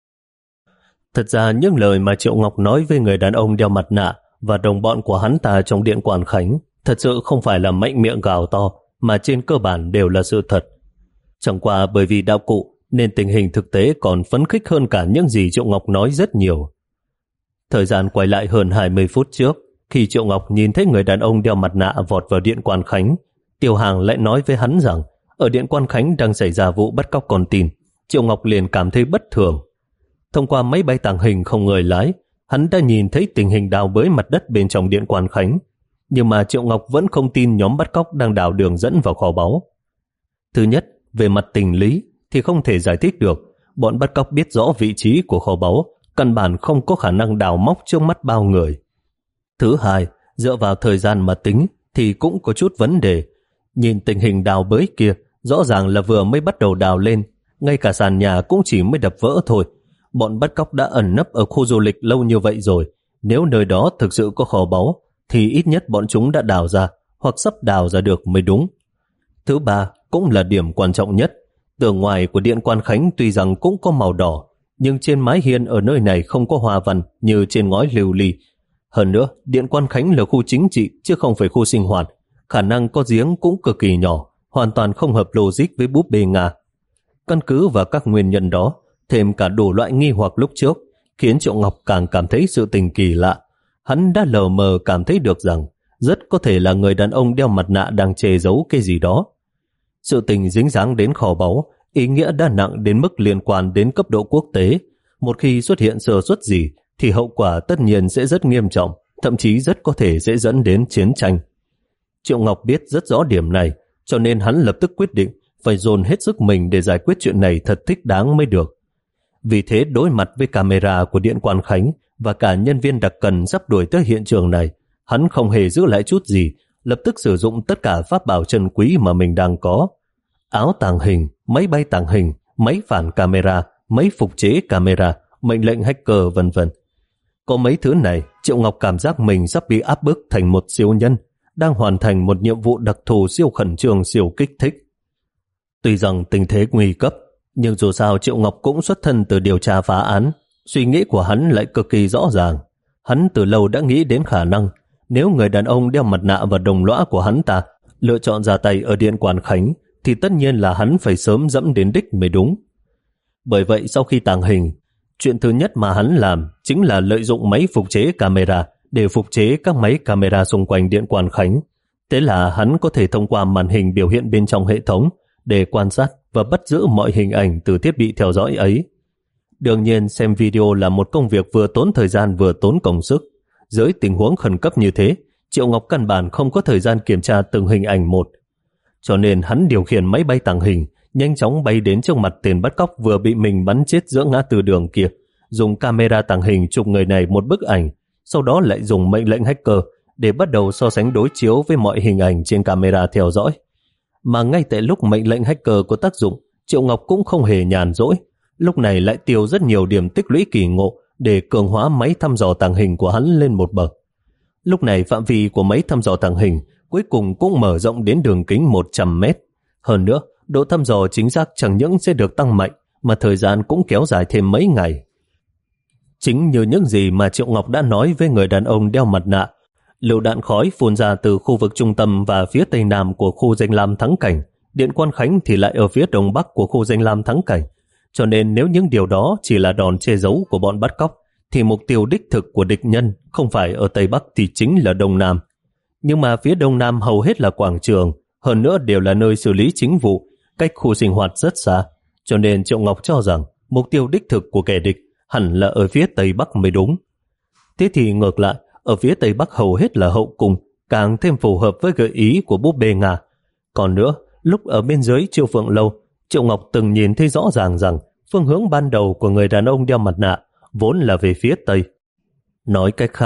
Thật ra những lời mà Triệu Ngọc nói với người đàn ông đeo mặt nạ và đồng bọn của hắn ta trong Điện Quan Khánh thật sự không phải là mạnh miệng gào to, mà trên cơ bản đều là sự thật. Chẳng qua bởi vì đạo cụ nên tình hình thực tế còn phấn khích hơn cả những gì Triệu Ngọc nói rất nhiều. Thời gian quay lại hơn hai mươi phút trước, khi Triệu Ngọc nhìn thấy người đàn ông đeo mặt nạ vọt vào Điện Quan Khánh, Tiểu Hàng lại nói với hắn rằng ở Điện Quan Khánh đang xảy ra vụ bắt cóc con tin. Triệu Ngọc liền cảm thấy bất thường. Thông qua máy bay tàng hình không người lái, hắn đã nhìn thấy tình hình đào bới mặt đất bên trong Điện Quan Khánh. Nhưng mà Triệu Ngọc vẫn không tin nhóm bắt cóc đang đào đường dẫn vào kho báu. Thứ nhất, về mặt tình lý thì không thể giải thích được. Bọn bắt cóc biết rõ vị trí của kho báu, căn bản không có khả năng đào móc trước mắt bao người. Thứ hai, dựa vào thời gian mà tính thì cũng có chút vấn đề. Nhìn tình hình đào bới kia, rõ ràng là vừa mới bắt đầu đào lên, ngay cả sàn nhà cũng chỉ mới đập vỡ thôi. Bọn bắt cóc đã ẩn nấp ở khu du lịch lâu như vậy rồi. Nếu nơi đó thực sự có kho báu, thì ít nhất bọn chúng đã đào ra, hoặc sắp đào ra được mới đúng. Thứ ba, cũng là điểm quan trọng nhất. Tường ngoài của Điện Quan Khánh tuy rằng cũng có màu đỏ, nhưng trên mái hiên ở nơi này không có hoa văn như trên ngói lưu ly. Hơn nữa, Điện Quan Khánh là khu chính trị chứ không phải khu sinh hoạt. Khả năng có giếng cũng cực kỳ nhỏ, hoàn toàn không hợp logic với búp bê Nga. Căn cứ vào các nguyên nhân đó, thêm cả đủ loại nghi hoặc lúc trước, khiến Triệu Ngọc càng cảm thấy sự tình kỳ lạ. Hắn đã lờ mờ cảm thấy được rằng rất có thể là người đàn ông đeo mặt nạ đang che giấu cái gì đó. Sự tình dính dáng đến kho báu, ý nghĩa đã nặng đến mức liên quan đến cấp độ quốc tế. Một khi xuất hiện sơ suất gì thì hậu quả tất nhiên sẽ rất nghiêm trọng, thậm chí rất có thể sẽ dẫn đến chiến tranh. Triệu Ngọc biết rất rõ điểm này, cho nên hắn lập tức quyết định phải dồn hết sức mình để giải quyết chuyện này thật thích đáng mới được. Vì thế đối mặt với camera của Điện Quan Khánh và cả nhân viên đặc cần sắp đuổi tới hiện trường này, hắn không hề giữ lại chút gì, lập tức sử dụng tất cả pháp bảo chân quý mà mình đang có. Áo tàng hình, máy bay tàng hình, máy phản camera, máy phục chế camera, mệnh lệnh hacker vân vân. Có mấy thứ này, Triệu Ngọc cảm giác mình sắp bị áp bức thành một siêu nhân, đang hoàn thành một nhiệm vụ đặc thù siêu khẩn trương siêu kích thích. Tuy rằng tình thế nguy cấp, nhưng dù sao Triệu Ngọc cũng xuất thân từ điều tra phá án, suy nghĩ của hắn lại cực kỳ rõ ràng. Hắn từ lâu đã nghĩ đến khả năng nếu người đàn ông đeo mặt nạ và đồng lõa của hắn ta lựa chọn ra tay ở Điện Quan Khánh thì tất nhiên là hắn phải sớm dẫm đến đích mới đúng. Bởi vậy sau khi tàng hình, chuyện thứ nhất mà hắn làm chính là lợi dụng máy phục chế camera để phục chế các máy camera xung quanh Điện Quan Khánh. Thế là hắn có thể thông qua màn hình biểu hiện bên trong hệ thống để quan sát và bắt giữ mọi hình ảnh từ thiết bị theo dõi ấy. Đương nhiên xem video là một công việc vừa tốn thời gian vừa tốn công sức. Dưới tình huống khẩn cấp như thế, Triệu Ngọc căn bản không có thời gian kiểm tra từng hình ảnh một. Cho nên hắn điều khiển máy bay tàng hình, nhanh chóng bay đến trước mặt tên bắt cóc vừa bị mình bắn chết giữa ngã tư đường kia, dùng camera tàng hình chụp người này một bức ảnh, sau đó lại dùng mệnh lệnh hacker để bắt đầu so sánh đối chiếu với mọi hình ảnh trên camera theo dõi. Mà ngay tại lúc mệnh lệnh hacker có tác dụng, Triệu Ngọc cũng không hề nhàn rỗi. Lúc này lại tiêu rất nhiều điểm tích lũy kỳ ngộ để cường hóa máy thăm dò tàng hình của hắn lên một bậc. Lúc này phạm vi của máy thăm dò tàng hình cuối cùng cũng mở rộng đến đường kính một trăm mét. Hơn nữa, độ thăm dò chính xác chẳng những sẽ được tăng mạnh mà thời gian cũng kéo dài thêm mấy ngày. Chính như những gì mà Triệu Ngọc đã nói với người đàn ông đeo mặt nạ, lựu đạn khói phun ra từ khu vực trung tâm và phía tây nam của khu danh lam thắng cảnh, Điện Quan Khánh thì lại ở phía đông bắc của khu danh lam thắng cảnh. Cho nên nếu những điều đó chỉ là đòn che giấu của bọn bắt cóc, thì mục tiêu đích thực của địch nhân không phải ở Tây Bắc thì chính là Đông Nam. Nhưng mà phía Đông Nam hầu hết là quảng trường, hơn nữa đều là nơi xử lý chính vụ, cách khu sinh hoạt rất xa. Cho nên Triệu Ngọc cho rằng mục tiêu đích thực của kẻ địch hẳn là ở phía Tây Bắc mới đúng. Thế thì ngược lại, ở phía Tây Bắc hầu hết là hậu cung, càng thêm phù hợp với gợi ý của búp bê Nga. Còn nữa, lúc ở bên dưới Chiêu Phượng Lâu, Triệu Ngọc từng nhìn thấy rõ ràng rằng phương hướng ban đầu của người đàn ông đeo mặt nạ vốn là về phía Tây. Nói cách khác,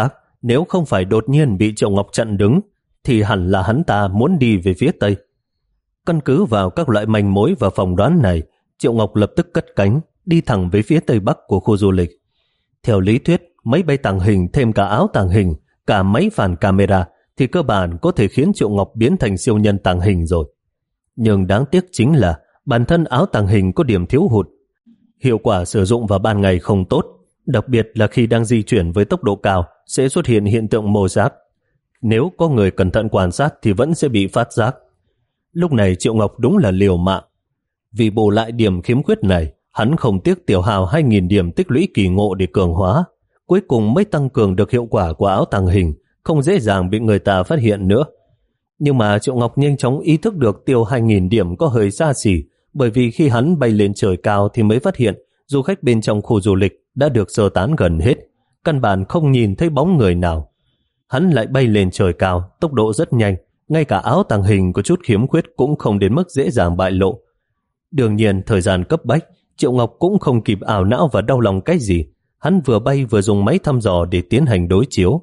Nếu không phải đột nhiên bị Triệu Ngọc chặn đứng, thì hẳn là hắn ta muốn đi về phía Tây. Căn cứ vào các loại manh mối và phỏng đoán này, Triệu Ngọc lập tức cất cánh, đi thẳng về phía Tây Bắc của khu du lịch. Theo lý thuyết, máy bay tàng hình thêm cả áo tàng hình, cả máy phản camera thì cơ bản có thể khiến Triệu Ngọc biến thành siêu nhân tàng hình rồi. Nhưng đáng tiếc chính là bản thân áo tàng hình có điểm thiếu hụt. Hiệu quả sử dụng vào ban ngày không tốt, đặc biệt là khi đang di chuyển với tốc độ cao sẽ xuất hiện hiện tượng mô giác. Nếu có người cẩn thận quan sát thì vẫn sẽ bị phát giác. Lúc này Triệu Ngọc đúng là liều mạng. Vì bù lại điểm khiếm khuyết này, hắn không tiếc tiêu hao hai nghìn điểm tích lũy kỳ ngộ để cường hóa. Cuối cùng mới tăng cường được hiệu quả của áo tàng hình, không dễ dàng bị người ta phát hiện nữa. Nhưng mà Triệu Ngọc nhanh chóng ý thức được tiêu hai nghìn điểm có hơi xa xỉ, bởi vì khi hắn bay lên trời cao thì mới phát hiện du khách bên trong khu du lịch đã được sơ tán gần hết, căn bản không nhìn thấy bóng người nào. Hắn lại bay lên trời cao, tốc độ rất nhanh, ngay cả áo tàng hình có chút khiếm khuyết cũng không đến mức dễ dàng bại lộ. Đương nhiên thời gian cấp bách, Triệu Ngọc cũng không kịp ảo não và đau lòng cái gì. Hắn vừa bay vừa dùng máy thăm dò để tiến hành đối chiếu.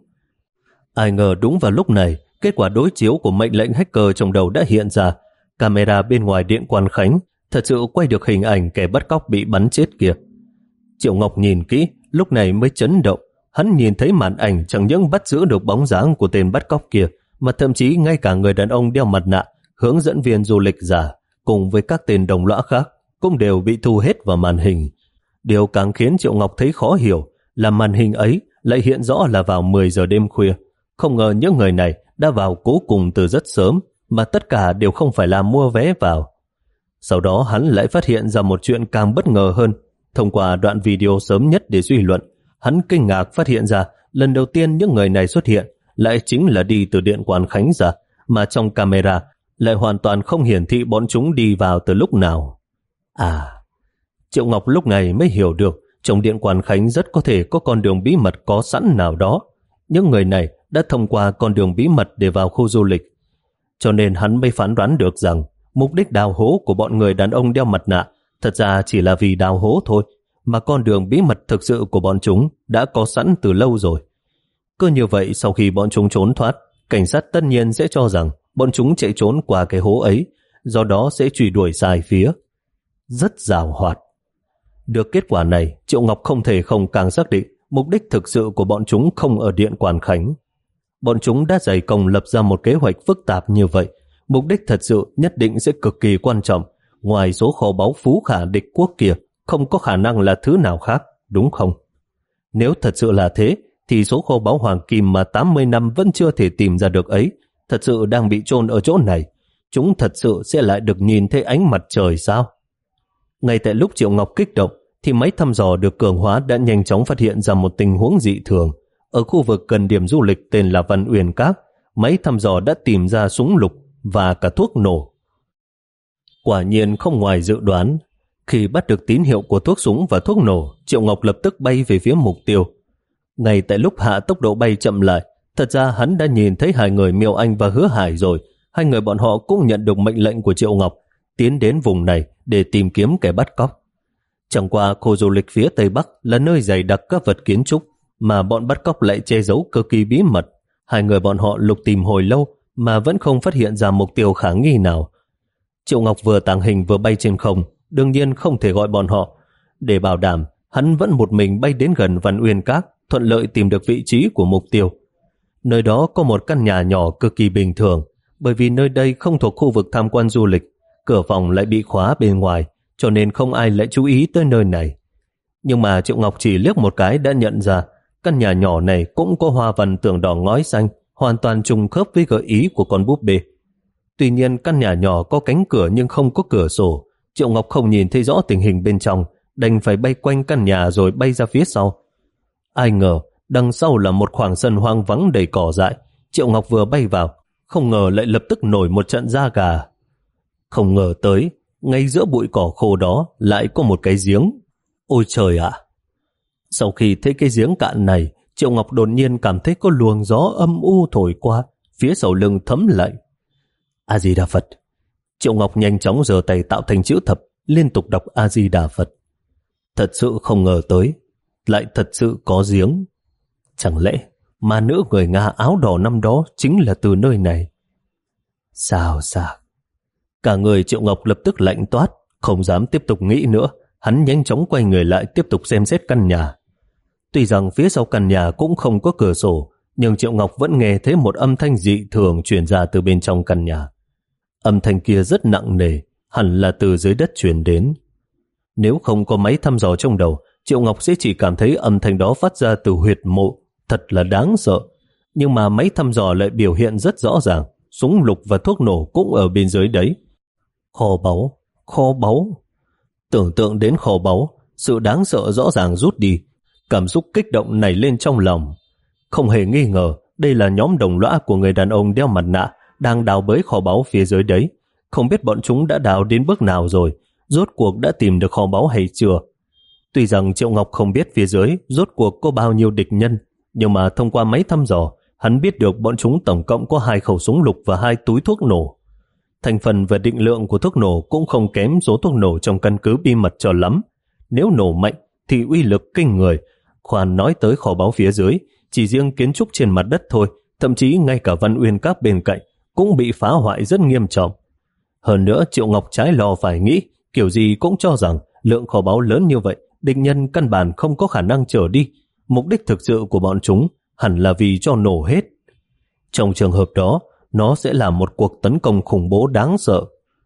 Ai ngờ đúng vào lúc này, kết quả đối chiếu của mệnh lệnh hacker trong đầu đã hiện ra. Camera bên ngoài điện Quan Khánh thật sự quay được hình ảnh kẻ bắt cóc bị bắn chết kia. Triệu Ngọc nhìn kỹ, lúc này mới chấn động. Hắn nhìn thấy màn ảnh chẳng những bắt giữ được bóng dáng của tên bắt cóc kia, mà thậm chí ngay cả người đàn ông đeo mặt nạ, hướng dẫn viên du lịch giả, cùng với các tên đồng lõa khác, cũng đều bị thu hết vào màn hình. Điều càng khiến Triệu Ngọc thấy khó hiểu là màn hình ấy lại hiện rõ là vào mười giờ đêm khuya. Không ngờ những người này đã vào cố cùng từ rất sớm, mà tất cả đều không phải là mua vé vào. Sau đó hắn lại phát hiện ra một chuyện càng bất ngờ hơn. Thông qua đoạn video sớm nhất để suy luận, hắn kinh ngạc phát hiện ra lần đầu tiên những người này xuất hiện lại chính là đi từ điện Quan Khánh ra, mà trong camera lại hoàn toàn không hiển thị bọn chúng đi vào từ lúc nào. À, Triệu Ngọc lúc này mới hiểu được trong điện Quan Khánh rất có thể có con đường bí mật có sẵn nào đó. Những người này đã thông qua con đường bí mật để vào khu du lịch. Cho nên hắn mới phán đoán được rằng mục đích đào hố của bọn người đàn ông đeo mặt nạ thật ra chỉ là vì đào hố thôi, mà con đường bí mật thực sự của bọn chúng đã có sẵn từ lâu rồi. Cứ như vậy, sau khi bọn chúng trốn thoát, cảnh sát tất nhiên sẽ cho rằng bọn chúng chạy trốn qua cái hố ấy, do đó sẽ truy đuổi sai phía. Rất giàu hoạt. Được kết quả này, Triệu Ngọc không thể không càng xác định mục đích thực sự của bọn chúng không ở điện Quan Khánh. Bọn chúng đã dày công lập ra một kế hoạch phức tạp như vậy, mục đích thật sự nhất định sẽ cực kỳ quan trọng. Ngoài số kho báu phú khả địch quốc kia, không có khả năng là thứ nào khác, đúng không? Nếu thật sự là thế, thì số kho báu hoàng kim mà tám mươi năm vẫn chưa thể tìm ra được ấy, thật sự đang bị chôn ở chỗ này. Chúng thật sự sẽ lại được nhìn thấy ánh mặt trời sao? Ngay tại lúc Triệu Ngọc kích động, thì máy thăm dò được cường hóa đã nhanh chóng phát hiện ra một tình huống dị thường. Ở khu vực gần điểm du lịch tên là Văn Uyên Các, máy thăm dò đã tìm ra súng lục và cả thuốc nổ. Quả nhiên không ngoài dự đoán, khi bắt được tín hiệu của thuốc súng và thuốc nổ, Triệu Ngọc lập tức bay về phía mục tiêu. Ngay tại lúc hạ tốc độ bay chậm lại, thật ra hắn đã nhìn thấy hai người Miêu Anh và Hứa Hải rồi. Hai người bọn họ cũng nhận được mệnh lệnh của Triệu Ngọc tiến đến vùng này để tìm kiếm kẻ bắt cóc. Chẳng qua khu du lịch phía Tây Bắc là nơi dày đặc các vật kiến trúc, mà bọn bắt cóc lại che giấu cực kỳ bí mật. Hai người bọn họ lục tìm hồi lâu mà vẫn không phát hiện ra mục tiêu khả nghi nào. Triệu Ngọc vừa tàng hình vừa bay trên không, đương nhiên không thể gọi bọn họ. Để bảo đảm, hắn vẫn một mình bay đến gần Văn Uyên Các, thuận lợi tìm được vị trí của mục tiêu. Nơi đó có một căn nhà nhỏ cực kỳ bình thường, bởi vì nơi đây không thuộc khu vực tham quan du lịch, cửa phòng lại bị khóa bên ngoài, cho nên không ai lại chú ý tới nơi này. Nhưng mà Triệu Ngọc chỉ liếc một cái đã nhận ra, căn nhà nhỏ này cũng có hoa văn tường đỏ ngói xanh, hoàn toàn trùng khớp với gợi ý của con búp bê. Tuy nhiên căn nhà nhỏ có cánh cửa nhưng không có cửa sổ, Triệu Ngọc không nhìn thấy rõ tình hình bên trong, đành phải bay quanh căn nhà rồi bay ra phía sau. Ai ngờ, đằng sau là một khoảng sân hoang vắng đầy cỏ dại. Triệu Ngọc vừa bay vào, không ngờ lại lập tức nổi một trận da gà. Không ngờ tới, ngay giữa bụi cỏ khô đó lại có một cái giếng. Ôi trời ạ! Sau khi thấy cái giếng cạn này, Triệu Ngọc đột nhiên cảm thấy có luồng gió âm u thổi qua, phía sau lưng thấm lạnh. A-di-đà Phật. Triệu Ngọc nhanh chóng giơ tay tạo thành chữ thập, liên tục đọc A-di-đà Phật. Thật sự không ngờ tới, lại thật sự có giếng. Chẳng lẽ mà nữ người Nga áo đỏ năm đó chính là từ nơi này. Sao sao? Cả người Triệu Ngọc lập tức lạnh toát, không dám tiếp tục nghĩ nữa. Hắn nhanh chóng quay người lại tiếp tục xem xét căn nhà. Tuy rằng phía sau căn nhà cũng không có cửa sổ, nhưng Triệu Ngọc vẫn nghe thấy một âm thanh dị thường truyền ra từ bên trong căn nhà. Âm thanh kia rất nặng nề, hẳn là từ dưới đất truyền đến. Nếu không có máy thăm dò trong đầu, Triệu Ngọc sẽ chỉ cảm thấy âm thanh đó phát ra từ huyệt mộ, thật là đáng sợ. Nhưng mà máy thăm dò lại biểu hiện rất rõ ràng, súng lục và thuốc nổ cũng ở bên dưới đấy. Kho báu, kho báu. Tưởng tượng đến kho báu, sự đáng sợ rõ ràng rút đi, cảm xúc kích động nảy lên trong lòng. Không hề nghi ngờ, đây là nhóm đồng lõa của người đàn ông đeo mặt nạ đang đào bới kho báu phía dưới đấy. Không biết bọn chúng đã đào đến bước nào rồi, rốt cuộc đã tìm được kho báu hay chưa. Tuy rằng Triệu Ngọc không biết phía dưới rốt cuộc có bao nhiêu địch nhân, nhưng mà thông qua máy thăm dò, hắn biết được bọn chúng tổng cộng có hai khẩu súng lục và hai túi thuốc nổ. Thành phần và định lượng của thuốc nổ cũng không kém số thuốc nổ trong căn cứ bí mật cho lắm. Nếu nổ mạnh thì uy lực kinh người. Khoan nói tới kho báu phía dưới, chỉ riêng kiến trúc trên mặt đất thôi, thậm chí ngay cả văn uyên các bên cạnh cũng bị phá hoại rất nghiêm trọng. Hơn nữa, Triệu Ngọc trái lo phải nghĩ, kiểu gì cũng cho rằng lượng kho báu lớn như vậy, địch nhân căn bản không có khả năng trở đi. Mục đích thực sự của bọn chúng hẳn là vì cho nổ hết. Trong trường hợp đó, nó sẽ là một cuộc tấn công khủng bố đáng sợ.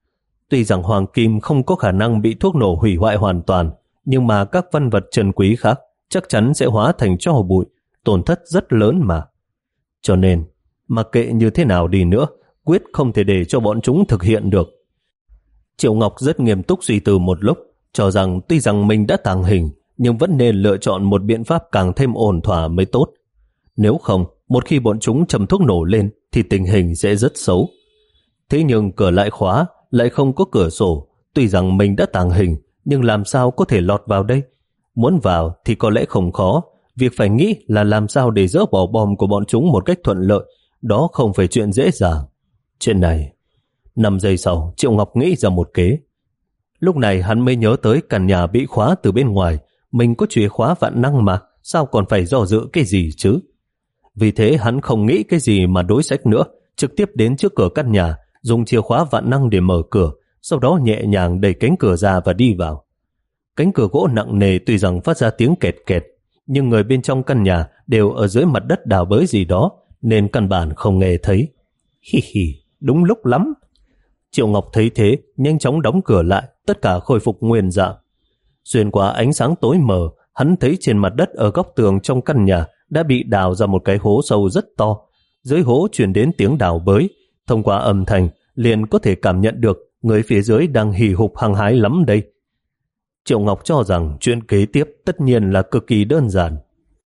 Tuy rằng hoàng kim không có khả năng bị thuốc nổ hủy hoại hoàn toàn, nhưng mà các văn vật trân quý khác chắc chắn sẽ hóa thành tro bụi, tổn thất rất lớn mà. Cho nên, mặc kệ như thế nào đi nữa, quyết không thể để cho bọn chúng thực hiện được. Triệu Ngọc rất nghiêm túc suy tư một lúc, cho rằng tuy rằng mình đã tàng hình, nhưng vẫn nên lựa chọn một biện pháp càng thêm ổn thỏa mới tốt. Nếu không, một khi bọn chúng châm thuốc nổ lên thì tình hình sẽ rất xấu. Thế nhưng cửa lại khóa, lại không có cửa sổ. Tuy rằng mình đã tàng hình, nhưng làm sao có thể lọt vào đây? Muốn vào thì có lẽ không khó. Việc phải nghĩ là làm sao để dỡ bỏ bom của bọn chúng một cách thuận lợi. Đó không phải chuyện dễ dàng. Chuyện này, năm giây sau, Triệu Ngọc nghĩ ra một kế. Lúc này hắn mới nhớ tới căn nhà bị khóa từ bên ngoài. Mình có chìa khóa vạn năng mà, sao còn phải do dự cái gì chứ? Vì thế hắn không nghĩ cái gì mà đối sách nữa, trực tiếp đến trước cửa căn nhà, dùng chìa khóa vạn năng để mở cửa, sau đó nhẹ nhàng đẩy cánh cửa ra và đi vào. Cánh cửa gỗ nặng nề tuy rằng phát ra tiếng kẹt kẹt, nhưng người bên trong căn nhà đều ở dưới mặt đất đào bới gì đó, nên căn bản không nghe thấy. Hi hi, đúng lúc lắm. Triệu Ngọc thấy thế, nhanh chóng đóng cửa lại, tất cả khôi phục nguyên dạng. Xuyên qua ánh sáng tối mờ, hắn thấy trên mặt đất ở góc tường trong căn nhà đã bị đào ra một cái hố sâu rất to. Dưới hố truyền đến tiếng đào bới, thông qua âm thanh liền có thể cảm nhận được người phía dưới đang hì hục hăng hái lắm đây. Triệu Ngọc cho rằng chuyện kế tiếp tất nhiên là cực kỳ đơn giản.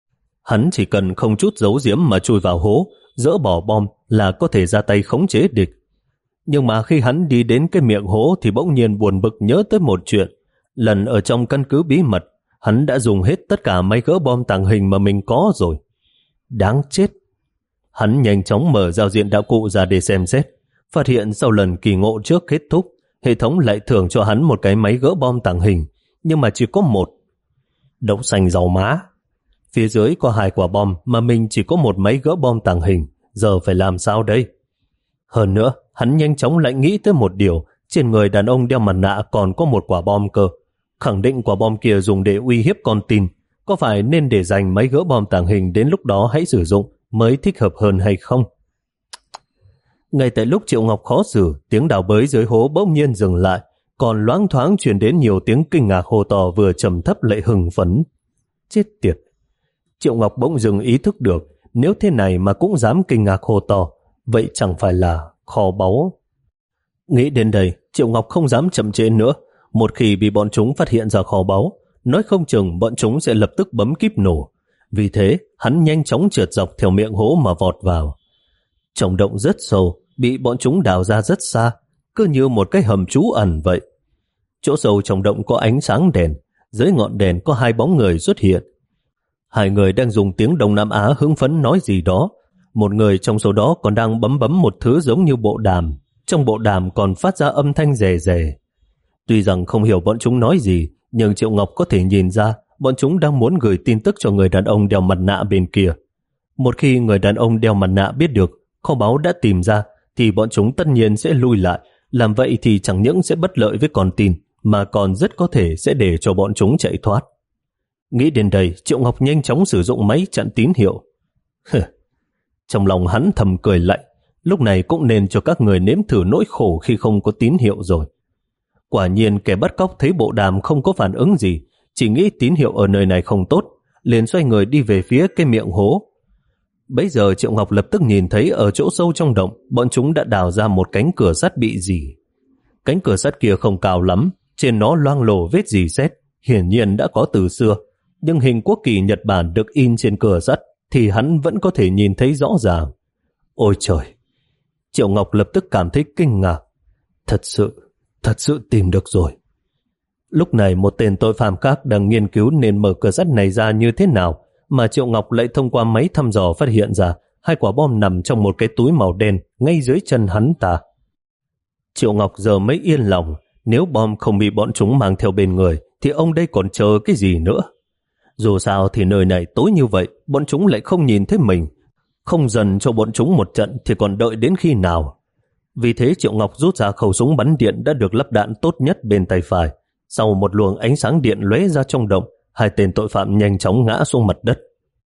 Hắn chỉ cần không chút giấu giếm mà chui vào hố, dỡ bỏ bom là có thể ra tay khống chế địch. Nhưng mà khi hắn đi đến cái miệng hố thì bỗng nhiên buồn bực nhớ tới một chuyện. Lần ở trong căn cứ bí mật, hắn đã dùng hết tất cả máy gỡ bom tàng hình mà mình có rồi. Đáng chết. Hắn nhanh chóng mở giao diện đạo cụ ra để xem xét, phát hiện sau lần kỳ ngộ trước kết thúc, hệ thống lại thưởng cho hắn một cái máy gỡ bom tàng hình, nhưng mà chỉ có một. Đậu xanh rau má. Phía dưới có hai quả bom mà mình chỉ có một máy gỡ bom tàng hình, giờ phải làm sao đây? Hơn nữa, hắn nhanh chóng lại nghĩ tới một điều, trên người đàn ông đeo mặt nạ còn có một quả bom cơ. Khẳng định quả bom kia dùng để uy hiếp con tin, có phải nên để dành máy gỡ bom tàng hình đến lúc đó hãy sử dụng mới thích hợp hơn hay không? Ngay tại lúc Triệu Ngọc khó xử, tiếng đào bới dưới hố bỗng nhiên dừng lại, còn loáng thoáng truyền đến nhiều tiếng kinh ngạc hô to vừa trầm thấp lại hừng phấn. Chết tiệt! Triệu Ngọc bỗng dừng ý thức được, nếu thế này mà cũng dám kinh ngạc hô to, vậy chẳng phải là kho báu. Nghĩ đến đây, Triệu Ngọc không dám chậm trễ nữa. Một khi bị bọn chúng phát hiện ra kho báu, nói không chừng bọn chúng sẽ lập tức bấm kíp nổ. Vì thế, hắn nhanh chóng trượt dọc theo miệng hố mà vọt vào. Trong động rất sâu, bị bọn chúng đào ra rất xa, cứ như một cái hầm trú ẩn vậy. Chỗ sâu trong động có ánh sáng đèn, dưới ngọn đèn có hai bóng người xuất hiện. Hai người đang dùng tiếng Đông Nam Á hưng phấn nói gì đó. Một người trong số đó còn đang bấm bấm một thứ giống như bộ đàm. Trong bộ đàm còn phát ra âm thanh rè rè. Tuy rằng không hiểu bọn chúng nói gì, nhưng Triệu Ngọc có thể nhìn ra bọn chúng đang muốn gửi tin tức cho người đàn ông đeo mặt nạ bên kia. Một khi người đàn ông đeo mặt nạ biết được kho báu đã tìm ra thì bọn chúng tất nhiên sẽ lui lại. Làm vậy thì chẳng những sẽ bất lợi với con tin mà còn rất có thể sẽ để cho bọn chúng chạy thoát. Nghĩ đến đây, Triệu Ngọc nhanh chóng sử dụng máy chặn tín hiệu. Trong lòng hắn thầm cười lạnh, lúc này cũng nên cho các người nếm thử nỗi khổ khi không có tín hiệu rồi. Quả nhiên kẻ bắt cóc thấy bộ đàm không có phản ứng gì, chỉ nghĩ tín hiệu ở nơi này không tốt, liền xoay người đi về phía cái miệng hố. Bấy giờ Triệu Ngọc lập tức nhìn thấy ở chỗ sâu trong động, bọn chúng đã đào ra một cánh cửa sắt bị rỉ. Cánh cửa sắt kia không cao lắm, trên nó loang lổ vết rỉ sét, hiển nhiên đã có từ xưa, nhưng hình quốc kỳ Nhật Bản được in trên cửa sắt thì hắn vẫn có thể nhìn thấy rõ ràng. Ôi trời! Triệu Ngọc lập tức cảm thấy kinh ngạc. Thật sự, thật sự tìm được rồi. Lúc này một tên tội phạm khác đang nghiên cứu nên mở cửa sắt này ra như thế nào, mà Triệu Ngọc lại thông qua máy thăm dò phát hiện ra hai quả bom nằm trong một cái túi màu đen ngay dưới chân hắn ta. Triệu Ngọc giờ mới yên lòng, nếu bom không bị bọn chúng mang theo bên người thì ông đây còn chờ cái gì nữa. Dù sao thì nơi này tối như vậy, bọn chúng lại không nhìn thấy mình. Không dần cho bọn chúng một trận thì còn đợi đến khi nào. Vì thế Triệu Ngọc rút ra khẩu súng bắn điện đã được lắp đạn tốt nhất bên tay phải. Sau một luồng ánh sáng điện lóe ra trong động, hai tên tội phạm nhanh chóng ngã xuống mặt đất.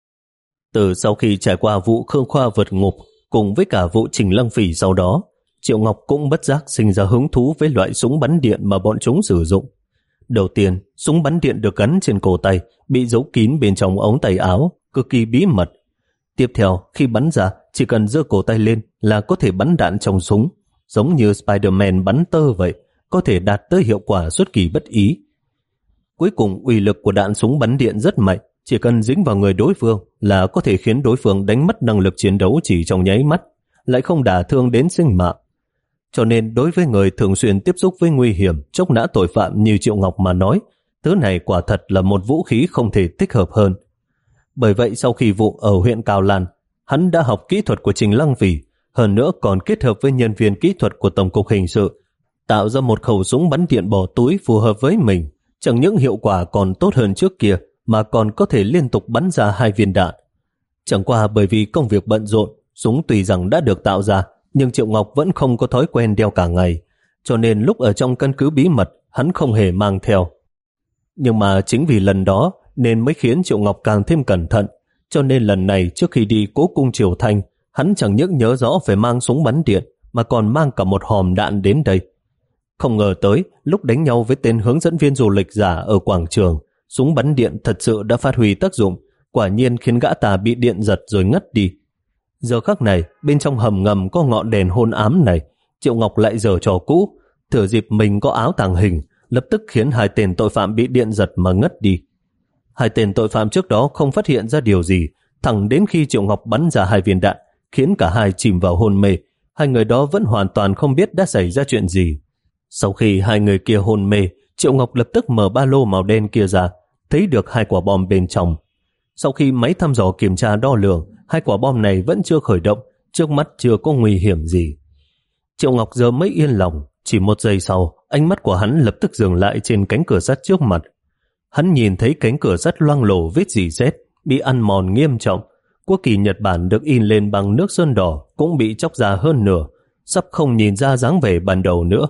Từ sau khi trải qua vụ Khương Khoa vượt ngục cùng với cả vụ Trình Lăng Phỉ sau đó, Triệu Ngọc cũng bất giác sinh ra hứng thú với loại súng bắn điện mà bọn chúng sử dụng. Đầu tiên, súng bắn điện được gắn trên cổ tay, bị giấu kín bên trong ống tay áo, cực kỳ bí mật. Tiếp theo, khi bắn ra, chỉ cần giơ cổ tay lên là có thể bắn đạn trong súng, giống như Spider-Man bắn tơ vậy, có thể đạt tới hiệu quả xuất kỳ bất ý. Cuối cùng, uy lực của đạn súng bắn điện rất mạnh, chỉ cần dính vào người đối phương là có thể khiến đối phương đánh mất năng lực chiến đấu chỉ trong nháy mắt, lại không đả thương đến sinh mạng. Cho nên đối với người thường xuyên tiếp xúc với nguy hiểm, chốc nã tội phạm như Triệu Ngọc mà nói, thứ này quả thật là một vũ khí không thể thích hợp hơn. Bởi vậy sau khi vụ ở huyện Cao Lan, hắn đã học kỹ thuật của Trình Lăng Phỉ, hơn nữa còn kết hợp với nhân viên kỹ thuật của Tổng cục Hình sự, tạo ra một khẩu súng bắn điện bỏ túi phù hợp với mình. Chẳng những hiệu quả còn tốt hơn trước kia, mà còn có thể liên tục bắn ra hai viên đạn. Chẳng qua bởi vì công việc bận rộn, súng tuy rằng đã được tạo ra, nhưng Triệu Ngọc vẫn không có thói quen đeo cả ngày, cho nên lúc ở trong căn cứ bí mật, hắn không hề mang theo. Nhưng mà chính vì lần đó, nên mới khiến Triệu Ngọc càng thêm cẩn thận, cho nên lần này trước khi đi Cố Cung Triều Thanh, hắn chẳng những nhớ rõ phải mang súng bắn điện, mà còn mang cả một hòm đạn đến đây. Không ngờ tới, lúc đánh nhau với tên hướng dẫn viên du lịch giả ở quảng trường, súng bắn điện thật sự đã phát huy tác dụng, quả nhiên khiến gã ta bị điện giật rồi ngất đi. Giờ khắc này, bên trong hầm ngầm có ngọn đèn hôn ám này, Triệu Ngọc lại giở trò cũ, thừa dịp mình có áo tàng hình, lập tức khiến hai tên tội phạm bị điện giật mà ngất đi. Hai tên tội phạm trước đó không phát hiện ra điều gì, thẳng đến khi Triệu Ngọc bắn ra hai viên đạn, khiến cả hai chìm vào hôn mê, hai người đó vẫn hoàn toàn không biết đã xảy ra chuyện gì. Sau khi hai người kia hôn mê, Triệu Ngọc lập tức mở ba lô màu đen kia ra, thấy được hai quả bom bên trong. Sau khi máy thăm dò kiểm tra đo lường, hai quả bom này vẫn chưa khởi động, trước mắt chưa có nguy hiểm gì. Triệu Ngọc giờ mới yên lòng, chỉ một giây sau, ánh mắt của hắn lập tức dừng lại trên cánh cửa sắt trước mặt. Hắn nhìn thấy cánh cửa sắt loang lổ vết rỉ sét, bị ăn mòn nghiêm trọng. Quốc kỳ Nhật Bản được in lên bằng nước sơn đỏ cũng bị chóc ra hơn nửa, sắp không nhìn ra dáng vẻ ban đầu nữa.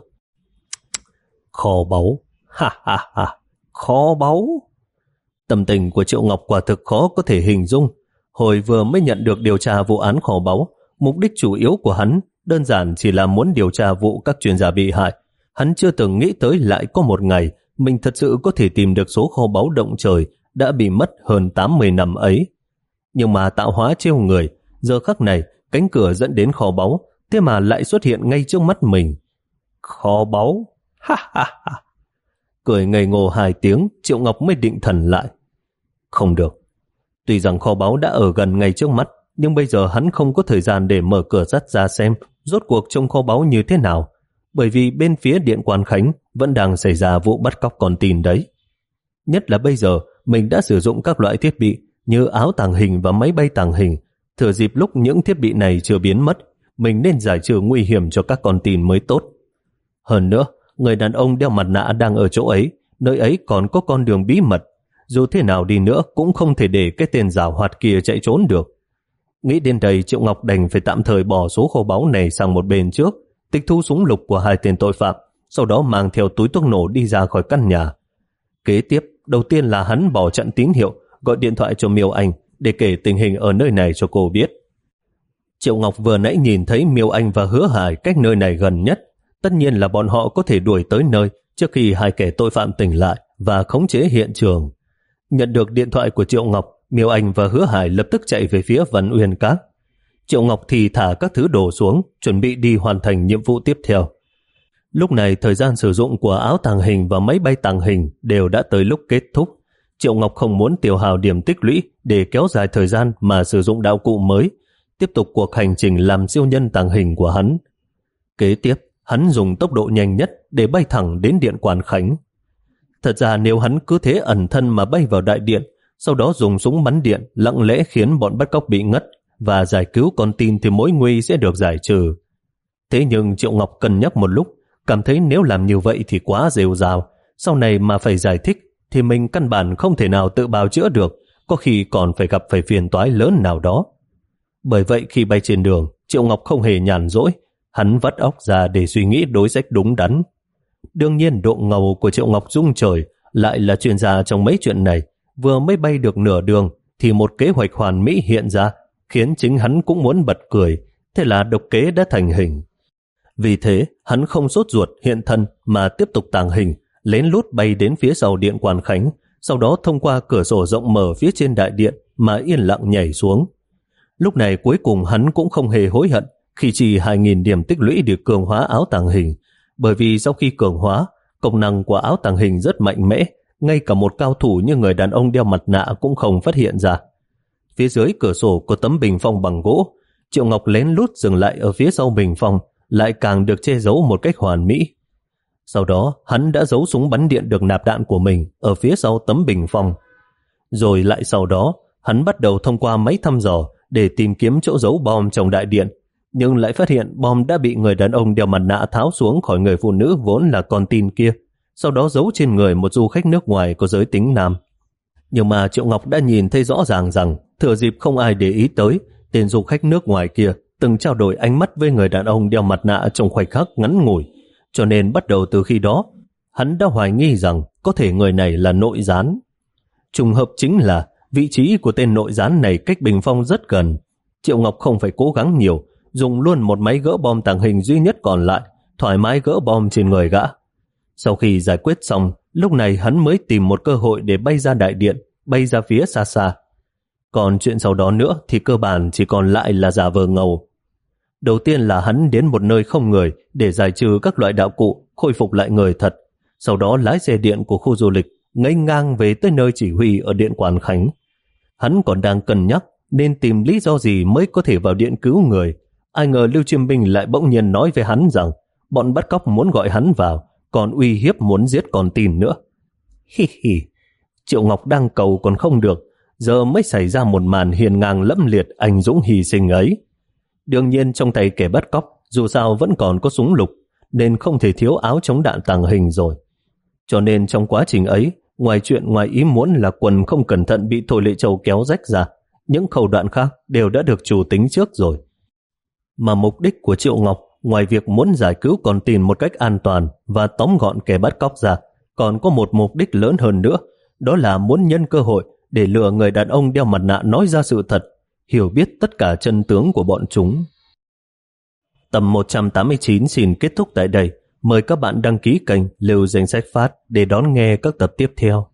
Kho báu, ha ha ha, kho báu. Tâm tình của Triệu Ngọc quả thực khó có thể hình dung. Hồi vừa mới nhận được điều tra vụ án kho báu, mục đích chủ yếu của hắn đơn giản chỉ là muốn điều tra vụ các chuyên gia bị hại. Hắn chưa từng nghĩ tới lại có một ngày mình thật sự có thể tìm được số kho báu động trời đã bị mất hơn tám mươi năm ấy. Nhưng mà tạo hóa trêu người, giờ khắc này cánh cửa dẫn đến kho báu, thế mà lại xuất hiện ngay trước mắt mình. Kho báu, ha ha ha. Cười ngây ngô hai tiếng, Triệu Ngọc mới định thần lại. Không được. Tuy rằng kho báu đã ở gần ngay trước mắt, nhưng bây giờ hắn không có thời gian để mở cửa sắt ra xem rốt cuộc trong kho báu như thế nào, bởi vì bên phía Điện Quan Khánh vẫn đang xảy ra vụ bắt cóc con tin đấy. Nhất là bây giờ mình đã sử dụng các loại thiết bị như áo tàng hình và máy bay tàng hình, thừa dịp lúc những thiết bị này chưa biến mất, mình nên giải trừ nguy hiểm cho các con tin mới tốt. Hơn nữa, người đàn ông đeo mặt nạ đang ở chỗ ấy, nơi ấy còn có con đường bí mật, dù thế nào đi nữa cũng không thể để cái tên giảo hoạt kia chạy trốn được. Nghĩ đến đây, Triệu Ngọc đành phải tạm thời bỏ số kho báu này sang một bên trước, tịch thu súng lục của hai tên tội phạm, sau đó mang theo túi thuốc nổ đi ra khỏi căn nhà. Kế tiếp, đầu tiên là hắn bỏ chặn tín hiệu, gọi điện thoại cho Miêu Anh để kể tình hình ở nơi này cho cô biết. Triệu Ngọc vừa nãy nhìn thấy Miêu Anh và Hứa Hải cách nơi này gần nhất, tất nhiên là bọn họ có thể đuổi tới nơi trước khi hai kẻ tội phạm tỉnh lại và khống chế hiện trường. Nhận được điện thoại của Triệu Ngọc, Miêu Anh và Hứa Hải lập tức chạy về phía Văn Uyên Các. Triệu Ngọc thì thả các thứ đồ xuống, chuẩn bị đi hoàn thành nhiệm vụ tiếp theo. Lúc này thời gian sử dụng của áo tàng hình và máy bay tàng hình đều đã tới lúc kết thúc. Triệu Ngọc không muốn tiêu hao điểm tích lũy để kéo dài thời gian mà sử dụng đạo cụ mới, tiếp tục cuộc hành trình làm siêu nhân tàng hình của hắn. Kế tiếp, hắn dùng tốc độ nhanh nhất để bay thẳng đến điện Quan Khánh. Thật ra nếu hắn cứ thế ẩn thân mà bay vào đại điện, sau đó dùng súng bắn điện lặng lẽ khiến bọn bắt cóc bị ngất và giải cứu con tin thì mối nguy sẽ được giải trừ. Thế nhưng Triệu Ngọc cân nhắc một lúc, cảm thấy nếu làm như vậy thì quá rêu rao, sau này mà phải giải thích thì mình căn bản không thể nào tự bào chữa được, có khi còn phải gặp phải phiền toái lớn nào đó. Bởi vậy khi bay trên đường, Triệu Ngọc không hề nhàn rỗi, hắn vắt óc ra để suy nghĩ đối sách đúng đắn. Đương nhiên độ ngầu của Triệu Ngọc rung trời, lại là chuyên gia trong mấy chuyện này. Vừa mới bay được nửa đường thì một kế hoạch hoàn mỹ hiện ra, khiến chính hắn cũng muốn bật cười, thế là độc kế đã thành hình. Vì thế, hắn không sốt ruột hiện thân mà tiếp tục tàng hình, lén lút bay đến phía sau điện Quan Khánh, sau đó thông qua cửa sổ rộng mở phía trên đại điện mà yên lặng nhảy xuống. Lúc này cuối cùng hắn cũng không hề hối hận khi chỉ hai nghìn điểm tích lũy để cường hóa áo tàng hình, bởi vì sau khi cường hóa, công năng của áo tàng hình rất mạnh mẽ, ngay cả một cao thủ như người đàn ông đeo mặt nạ cũng không phát hiện ra. Phía dưới cửa sổ có tấm bình phong bằng gỗ, Triệu Ngọc lén lút dừng lại ở phía sau bình phong, lại càng được che giấu một cách hoàn mỹ. Sau đó, hắn đã giấu súng bắn điện được nạp đạn của mình ở phía sau tấm bình phong. Rồi lại sau đó, hắn bắt đầu thông qua máy thăm dò để tìm kiếm chỗ giấu bom trong đại điện, nhưng lại phát hiện bom đã bị người đàn ông đeo mặt nạ tháo xuống khỏi người phụ nữ vốn là con tin kia, sau đó giấu trên người một du khách nước ngoài có giới tính nam. Nhưng mà Triệu Ngọc đã nhìn thấy rõ ràng rằng thừa dịp không ai để ý tới, tên du khách nước ngoài kia từng trao đổi ánh mắt với người đàn ông đeo mặt nạ trong khoảnh khắc ngắn ngủi, cho nên bắt đầu từ khi đó, hắn đã hoài nghi rằng có thể người này là nội gián. Trùng hợp chính là vị trí của tên nội gián này cách bình phong rất gần. Triệu Ngọc không phải cố gắng nhiều, dùng luôn một máy gỡ bom tàng hình duy nhất còn lại, thoải mái gỡ bom trên người gã. Sau khi giải quyết xong, lúc này hắn mới tìm một cơ hội để bay ra đại điện, bay ra phía xa xa. Còn chuyện sau đó nữa thì cơ bản chỉ còn lại là giả vờ ngầu. Đầu tiên là hắn đến một nơi không người để giải trừ các loại đạo cụ, khôi phục lại người thật. Sau đó lái xe điện của khu du lịch nghênh ngang về tới nơi chỉ huy ở điện Quan Khánh. Hắn còn đang cân nhắc nên tìm lý do gì mới có thể vào điện cứu người. Ai ngờ Lưu Chiêm Minh lại bỗng nhiên nói với hắn rằng bọn bắt cóc muốn gọi hắn vào, còn uy hiếp muốn giết con tin nữa. Hi hi, Triệu Ngọc đang cầu còn không được, giờ mới xảy ra một màn hiền ngang lẫm liệt anh dũng hy sinh ấy. Đương nhiên trong tay kẻ bắt cóc dù sao vẫn còn có súng lục, nên không thể thiếu áo chống đạn tàng hình rồi. Cho nên trong quá trình ấy, ngoài chuyện ngoài ý muốn là quần không cẩn thận bị Thôi Lệ Châu kéo rách ra, những khẩu đoạn khác đều đã được chủ tính trước rồi. Mà mục đích của Triệu Ngọc, ngoài việc muốn giải cứu con tin một cách an toàn và tóm gọn kẻ bắt cóc ra, còn có một mục đích lớn hơn nữa, đó là muốn nhân cơ hội để lừa người đàn ông đeo mặt nạ nói ra sự thật, hiểu biết tất cả chân tướng của bọn chúng. Tập một trăm tám mươi chín xin kết thúc tại đây. Mời các bạn đăng ký kênh Lưu Danh Sách Phát để đón nghe các tập tiếp theo.